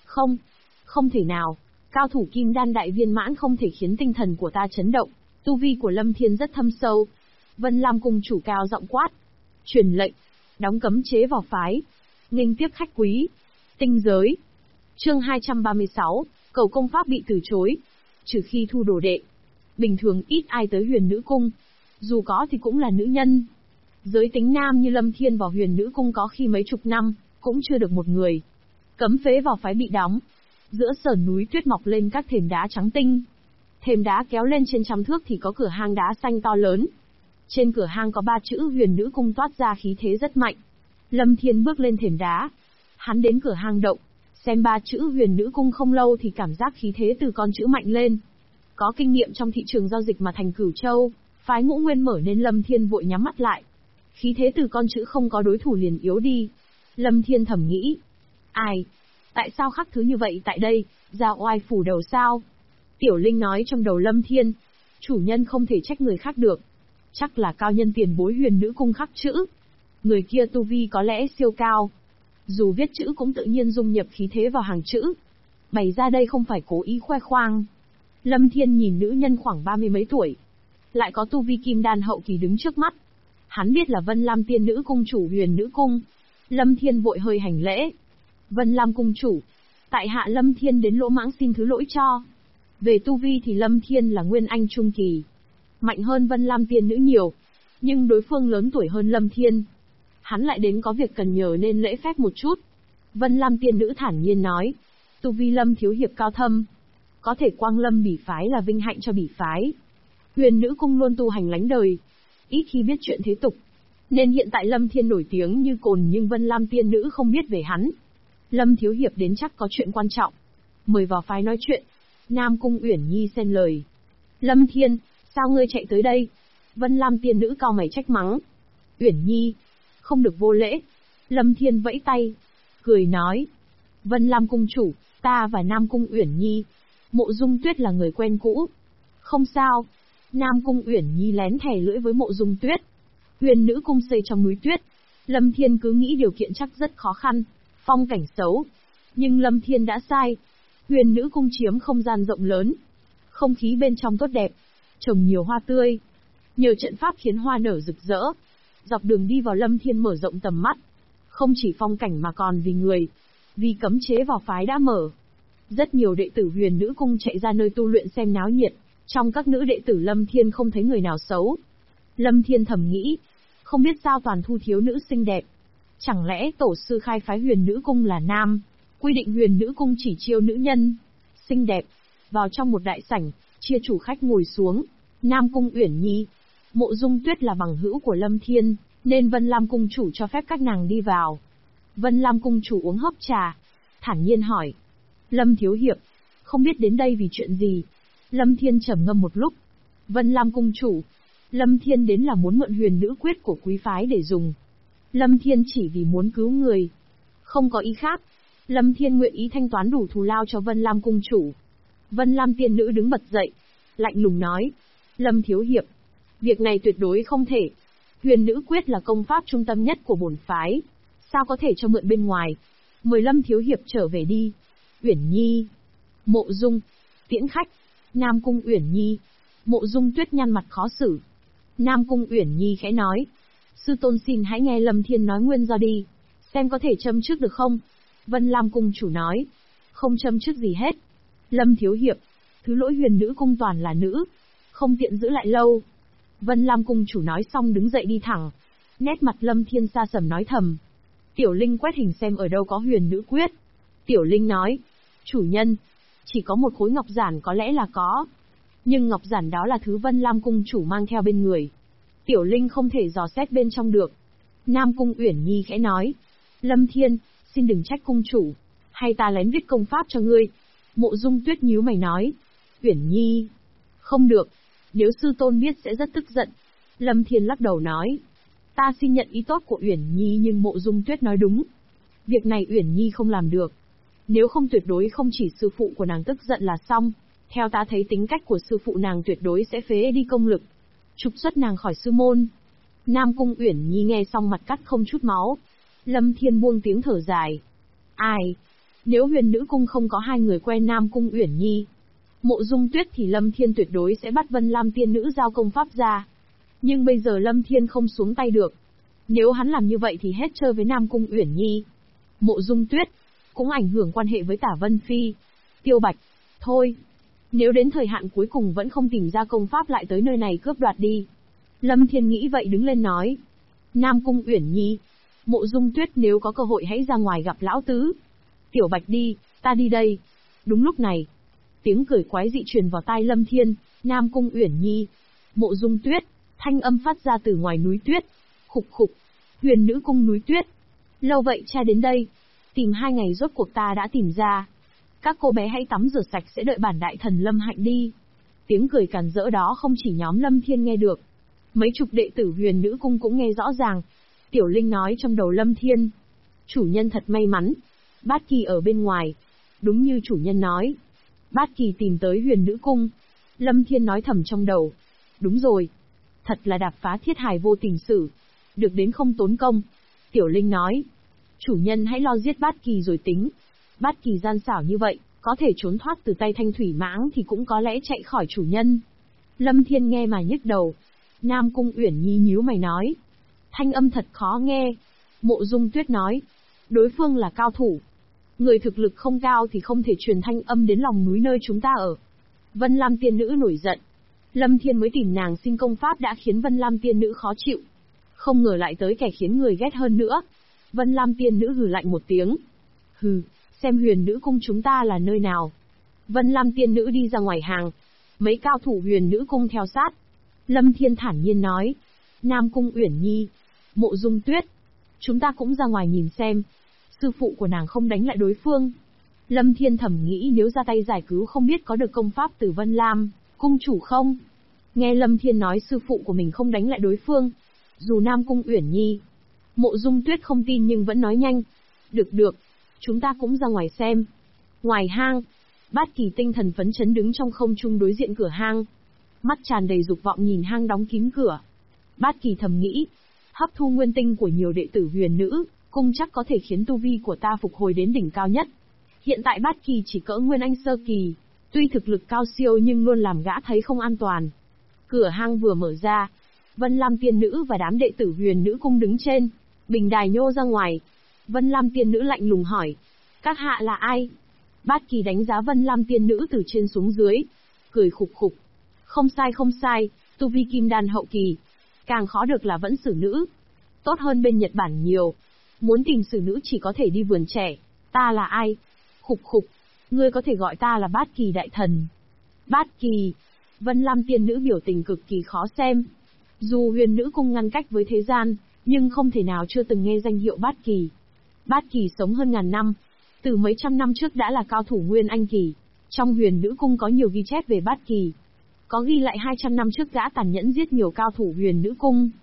Không thể nào, cao thủ kim đan đại viên mãn không thể khiến tinh thần của ta chấn động, tu vi của Lâm Thiên rất thâm sâu. Vân Lam cung chủ cao giọng quát, truyền lệnh, đóng cấm chế vào phái, nghênh tiếp khách quý. Tinh giới. Chương 236, cầu công pháp bị từ chối. Trừ khi thu đồ đệ, bình thường ít ai tới Huyền Nữ Cung, dù có thì cũng là nữ nhân. Giới tính nam như Lâm Thiên vào Huyền Nữ Cung có khi mấy chục năm, cũng chưa được một người. Cấm phế vào phái bị đóng. Giữa sườn núi tuyết mọc lên các thềm đá trắng tinh. Thềm đá kéo lên trên trăm thước thì có cửa hang đá xanh to lớn. Trên cửa hang có 3 chữ Huyền Nữ Cung toát ra khí thế rất mạnh. Lâm Thiên bước lên thềm đá. Hắn đến cửa hang động, xem 3 chữ Huyền Nữ Cung không lâu thì cảm giác khí thế từ con chữ mạnh lên. Có kinh nghiệm trong thị trường giao dịch mà thành Cửu Châu, phái Ngũ Nguyên mở nên Lâm Thiên vội nhắm mắt lại. Khí thế từ con chữ không có đối thủ liền yếu đi. Lâm Thiên thầm nghĩ. Ai? Tại sao khắc thứ như vậy tại đây, ra oai phủ đầu sao? Tiểu Linh nói trong đầu Lâm Thiên. Chủ nhân không thể trách người khác được. Chắc là cao nhân tiền bối Huyền Nữ Cung khắc chữ. Người kia tu vi có lẽ siêu cao. Dù viết chữ cũng tự nhiên dung nhập khí thế vào hàng chữ. Bày ra đây không phải cố ý khoe khoang. Lâm Thiên nhìn nữ nhân khoảng 30 mấy tuổi. Lại có tu vi kim đan hậu kỳ đứng trước mắt. Hắn biết là Vân Lam tiên nữ cung chủ Huyền Nữ Cung. Lâm Thiên vội hơi hành lễ. Vân Lam cung chủ, tại hạ Lâm Thiên đến lỗ mãng xin thứ lỗi cho. Về tu vi thì Lâm Thiên là nguyên anh trung kỳ, mạnh hơn Vân Lam tiên nữ nhiều. Nhưng đối phương lớn tuổi hơn Lâm Thiên. Hắn lại đến có việc cần nhờ nên lễ phép một chút. Vân Lam tiên nữ thản nhiên nói. Tu vi Lâm thiếu hiệp cao thâm. Có thể quang lâm bỉ phái là vinh hạnh cho bỉ phái. Huyền Nữ Cung luôn tu hành lánh đời, ít khi biết chuyện thế tục. Nên hiện tại Lâm Thiên nổi tiếng như cồn nhưng Vân Lam tiên nữ không biết về hắn. Lâm thiếu hiệp đến chắc có chuyện quan trọng. Mời vào phái nói chuyện. Nam Cung Uyển Nhi xen lời. Lâm Thiên, sao ngươi chạy tới đây? Vân Lam tiên nữ cau mày trách mắng. Uyển Nhi, không được vô lễ. Lâm Thiên vẫy tay, cười nói. Vân Lam cung chủ, ta và Nam Cung Uyển Nhi, Mộ Dung Tuyết là người quen cũ. Không sao. Nam Cung Uyển Nhi lén thè lưỡi với Mộ Dung Tuyết. Huyền Nữ Cung xây trong núi tuyết. Lâm Thiên cứ nghĩ điều kiện chắc rất khó khăn, phong cảnh xấu. Nhưng Lâm Thiên đã sai. Huyền Nữ Cung chiếm không gian rộng lớn. Không khí bên trong tốt đẹp, trồng nhiều hoa tươi. Nhờ trận pháp khiến hoa nở rực rỡ. Dọc đường đi vào Lâm Thiên mở rộng tầm mắt. Không chỉ phong cảnh mà còn vì người. Vì cấm chế vào phái đã mở. Rất nhiều đệ tử Huyền Nữ Cung chạy ra nơi tu luyện xem náo nhiệt. Trong các nữ đệ tử Lâm Thiên không thấy người nào xấu. Lâm Thiên thầm nghĩ. Không biết sao toàn thu thiếu nữ xinh đẹp. Chẳng lẽ tổ sư khai phái Huyền Nữ Cung là nam, quy định Huyền Nữ Cung chỉ chiêu nữ nhân xinh đẹp. Vào trong một đại sảnh, chia chủ khách ngồi xuống. Nam Cung Uyển Nhi, Mộ Dung Tuyết là bằng hữu của Lâm Thiên, nên Vân Lam cung chủ cho phép các nàng đi vào. Vân Lam cung chủ uống hớp trà, thản nhiên hỏi. Lâm thiếu hiệp, không biết đến đây vì chuyện gì? Lâm Thiên trầm ngâm một lúc. Vân Lam cung chủ, Lâm Thiên đến là muốn mượn Huyền Nữ Quyết của quý phái để dùng. Lâm Thiên chỉ vì muốn cứu người. Không có ý khác. Lâm Thiên nguyện ý thanh toán đủ thù lao cho Vân Lam cung chủ. Vân Lam tiên nữ đứng bật dậy. Lạnh lùng nói. Lâm thiếu hiệp. Việc này tuyệt đối không thể. Huyền nữ quyết là công pháp trung tâm nhất của bổn phái. Sao có thể cho mượn bên ngoài? Mời Lâm thiếu hiệp trở về đi. Uyển Nhi. Mộ Dung. Tiễn khách. Nam cung Uyển Nhi. Mộ Dung Tuyết nhăn mặt khó xử. Nam cung Uyển Nhi khẽ nói. Sư tôn xin hãy nghe Lâm Thiên nói nguyên do đi. Xem có thể châm trước được không? Vân Lam cung chủ nói. Không châm trước gì hết. Lâm thiếu hiệp. Thứ lỗi huyền nữ cung toàn là nữ. Không tiện giữ lại lâu. Vân Lam cung chủ nói xong đứng dậy đi thẳng. Nét mặt Lâm Thiên xa sầm nói thầm. Tiểu Linh quét hình xem ở đâu có huyền nữ quyết. Tiểu Linh nói. Chủ nhân. Chỉ có một khối ngọc giản có lẽ là có. Nhưng ngọc giản đó là thứ Vân Lam cung chủ mang theo bên người. Tiểu Linh không thể dò xét bên trong được. Nam cung Uyển Nhi khẽ nói. Lâm Thiên, xin đừng trách cung chủ. Hay ta lén viết công pháp cho ngươi. Mộ Dung Tuyết nhíu mày nói. Uyển Nhi. Không được. Nếu sư tôn biết sẽ rất tức giận. Lâm Thiên lắc đầu nói. Ta xin nhận ý tốt của Uyển Nhi nhưng Mộ Dung Tuyết nói đúng. Việc này Uyển Nhi không làm được. Nếu không tuyệt đối không chỉ sư phụ của nàng tức giận là xong. Theo ta thấy tính cách của sư phụ nàng tuyệt đối sẽ phế đi công lực. Trục xuất nàng khỏi sư môn. Nam cung Uyển Nhi nghe xong mặt cắt không chút máu. Lâm Thiên buông tiếng thở dài. Ai? Nếu huyền nữ cung không có hai người quen Nam cung Uyển Nhi, Mộ Dung Tuyết thì Lâm Thiên tuyệt đối sẽ bắt Vân Lam tiên nữ giao công pháp ra. Nhưng bây giờ Lâm Thiên không xuống tay được. Nếu hắn làm như vậy thì hết chơi với Nam cung Uyển Nhi. Mộ Dung Tuyết cũng ảnh hưởng quan hệ với Tả Vân Phi. Tiêu Bạch, thôi. Nếu đến thời hạn cuối cùng vẫn không tìm ra công pháp lại tới nơi này cướp đoạt đi. Lâm Thiên nghĩ vậy đứng lên nói. Nam cung Uyển Nhi, Mộ Dung Tuyết nếu có cơ hội hãy ra ngoài gặp lão tứ. Tiểu Bạch đi, ta đi đây. Đúng lúc này, tiếng cười quái dị truyền vào tai Lâm Thiên. Nam cung Uyển Nhi, Mộ Dung Tuyết, thanh âm phát ra từ ngoài núi tuyết. Khục khục, huyền nữ cung núi tuyết. Lâu vậy cha đến đây. Tìm 2 ngày rốt cuộc ta đã tìm ra. Các cô bé hãy tắm rửa sạch sẽ đợi bản đại thần Lâm Hạnh đi. Tiếng cười càn rỡ đó không chỉ nhóm Lâm Thiên nghe được. Mấy chục đệ tử huyền nữ cung cũng nghe rõ ràng. Tiểu Linh nói trong đầu Lâm Thiên. Chủ nhân thật may mắn. Bát Kỳ ở bên ngoài. Đúng như chủ nhân nói. Bát Kỳ tìm tới huyền nữ cung. Lâm Thiên nói thầm trong đầu. Đúng rồi. Thật là đạp phá thiết hài vô tình sử. Được đến không tốn công. Tiểu Linh nói. Chủ nhân hãy lo giết Bát Kỳ rồi tính. Bát Kỳ gian xảo như vậy, có thể trốn thoát từ tay Thanh Thủy Mãng thì cũng có lẽ chạy khỏi chủ nhân. Lâm Thiên nghe mà nhức đầu. Nam cung Uyển Nhi nhíu mày nói. Thanh âm thật khó nghe. Mộ Dung Tuyết nói. Đối phương là cao thủ. Người thực lực không cao thì không thể truyền thanh âm đến lòng núi nơi chúng ta ở. Vân Lam tiên nữ nổi giận. Lâm Thiên mới tìm nàng xin công pháp đã khiến Vân Lam tiên nữ khó chịu. Không ngờ lại tới kẻ khiến người ghét hơn nữa. Vân Lam tiên nữ hừ lạnh một tiếng. Hừ, xem huyền nữ cung chúng ta là nơi nào. Vân Lam tiên nữ đi ra ngoài hàng. Mấy cao thủ huyền nữ cung theo sát. Lâm Thiên thản nhiên nói. Nam cung Uyển Nhi, Mộ Dung Tuyết, chúng ta cũng ra ngoài nhìn xem. Sư phụ của nàng không đánh lại đối phương. Lâm Thiên thầm nghĩ nếu ra tay giải cứu không biết có được công pháp từ Vân Lam cung chủ không. Nghe Lâm Thiên nói sư phụ của mình không đánh lại đối phương. Dù Nam cung Uyển Nhi, Mộ Dung Tuyết không tin nhưng vẫn nói nhanh. Được, chúng ta cũng ra ngoài xem. Ngoài hang, Bát Kỳ tinh thần phấn chấn đứng trong không trung đối diện cửa hang. Mắt tràn đầy dục vọng nhìn hang đóng kín cửa. Bát Kỳ thầm nghĩ, hấp thu nguyên tinh của nhiều đệ tử huyền nữ, cung chắc có thể khiến tu vi của ta phục hồi đến đỉnh cao nhất. Hiện tại Bát Kỳ chỉ cỡ Nguyên Anh sơ kỳ, tuy thực lực cao siêu nhưng luôn làm gã thấy không an toàn. Cửa hang vừa mở ra, Vân Lam tiên nữ và đám đệ tử huyền nữ cung đứng trên, bình đài nhô ra ngoài. Vân Lam tiên nữ lạnh lùng hỏi, các hạ là ai? Bát Kỳ đánh giá Vân Lam tiên nữ từ trên xuống dưới, cười khục khục. Không sai, tu vi kim đan hậu kỳ. Càng khó được là vẫn xử nữ. Tốt hơn bên Nhật Bản nhiều. Muốn tìm xử nữ chỉ có thể đi vườn trẻ. Ta là ai? Khục khục. Ngươi có thể gọi ta là Bát Kỳ đại thần. Bát Kỳ. Vân Lam tiên nữ biểu tình cực kỳ khó xem. Dù huyền nữ cung ngăn cách với thế gian, nhưng không thể nào chưa từng nghe danh hiệu Bát Kỳ. Bát Kỳ sống hơn ngàn năm. Từ mấy trăm năm trước đã là cao thủ Nguyên Anh kỳ. Trong huyền nữ cung có nhiều ghi chép về Bát Kỳ. Có ghi lại 200 năm trước gã tàn nhẫn giết nhiều cao thủ huyền nữ cung.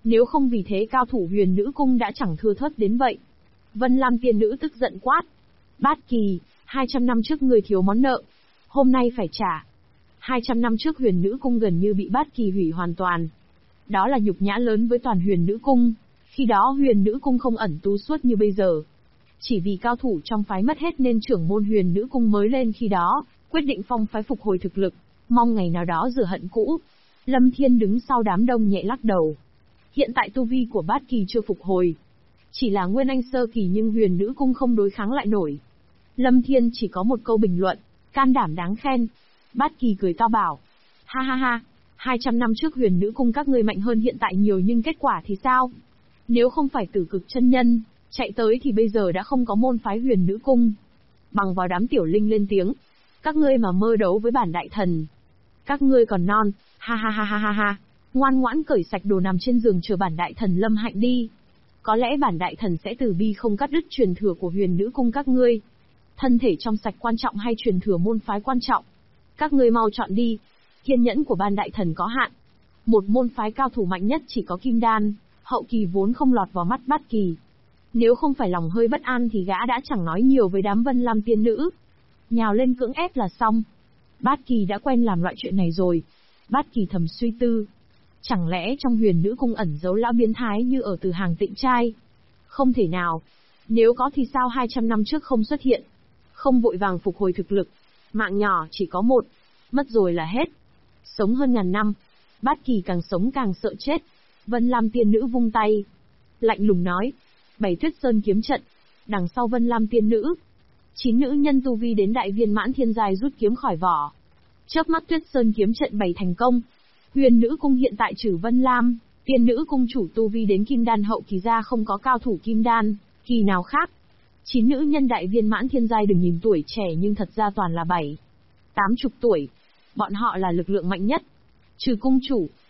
Nếu không vì thế cao thủ Huyền Nữ Cung đã chẳng thưa thớt đến vậy. Vân Lam tiên nữ tức giận quát. Bát Kỳ, 200 năm trước người thiếu món nợ. Hôm nay phải trả. 200 năm trước Huyền Nữ Cung gần như bị Bát Kỳ hủy hoàn toàn. Đó là nhục nhã lớn với toàn Huyền Nữ Cung. Khi đó Huyền Nữ Cung không ẩn tu suốt như bây giờ. Chỉ vì cao thủ trong phái mất hết nên trưởng môn Huyền Nữ Cung mới lên khi đó, quyết định phong phái phục hồi thực lực, mong ngày nào đó rửa hận cũ. Lâm Thiên đứng sau đám đông nhẹ lắc đầu. Hiện tại tu vi của Bát Kỳ chưa phục hồi. Chỉ là Nguyên Anh sơ kỳ nhưng Huyền Nữ Cung không đối kháng lại nổi. Lâm Thiên chỉ có một câu bình luận, can đảm đáng khen. Bát Kỳ cười to bảo. Ha ha ha, 200 năm trước Huyền Nữ Cung các ngươi mạnh hơn hiện tại nhiều nhưng kết quả thì sao? Nếu không phải Tử Cực chân nhân chạy tới thì bây giờ đã không có môn phái Huyền Nữ Cung. Bằng vào đám tiểu linh lên tiếng. Các ngươi mà mơ đấu với bản đại thần. Các ngươi còn non, ha ha ha ha ha ha. Ngoan ngoãn cởi sạch đồ nằm trên giường chờ bản đại thần lâm hạnh đi. Có lẽ bản đại thần sẽ từ bi không cắt đứt truyền thừa của Huyền Nữ Cung các ngươi. Thân thể trong sạch quan trọng hay truyền thừa môn phái quan trọng? Các ngươi mau chọn đi. Kiên nhẫn của ban đại thần có hạn. Một môn phái cao thủ mạnh nhất chỉ có Kim Đan, hậu kỳ vốn không lọt vào mắt Bát Kỳ. Nếu không phải lòng hơi bất an thì gã đã chẳng nói nhiều với đám Vân Lam tiên nữ. Nhào lên cưỡng ép là xong. Bát Kỳ đã quen làm loại chuyện này rồi. Bát Kỳ thầm suy tư. Chẳng lẽ trong Huyền Nữ Cung ẩn giấu lão biến thái như ở Từ Hàng Tịnh Trai? Không thể nào. Nếu có thì sao 200 năm trước không xuất hiện? Không vội vàng phục hồi thực lực. Mạng nhỏ chỉ có một. Mất rồi là hết. Sống hơn ngàn năm. Bát Kỳ càng sống càng sợ chết. Vân Lam tiên nữ vung tay. Lạnh lùng nói. Bày Tuyết Sơn kiếm trận. Đằng sau Vân Lam tiên nữ. 9 nữ nhân tu vi đến đại viên mãn thiên giai rút kiếm khỏi vỏ. Chớp mắt Tuyết Sơn kiếm trận bày thành công. Huyền Nữ Cung hiện tại trừ Vân Lam, tiên nữ cung chủ tu vi đến Kim Đan hậu kỳ ra không có cao thủ Kim Đan kỳ nào khác. 9 nữ nhân đại viên mãn thiên giai đừng nhìn tuổi trẻ nhưng thật ra toàn là 7, 80 tuổi. Bọn họ là lực lượng mạnh nhất. Trừ cung chủ,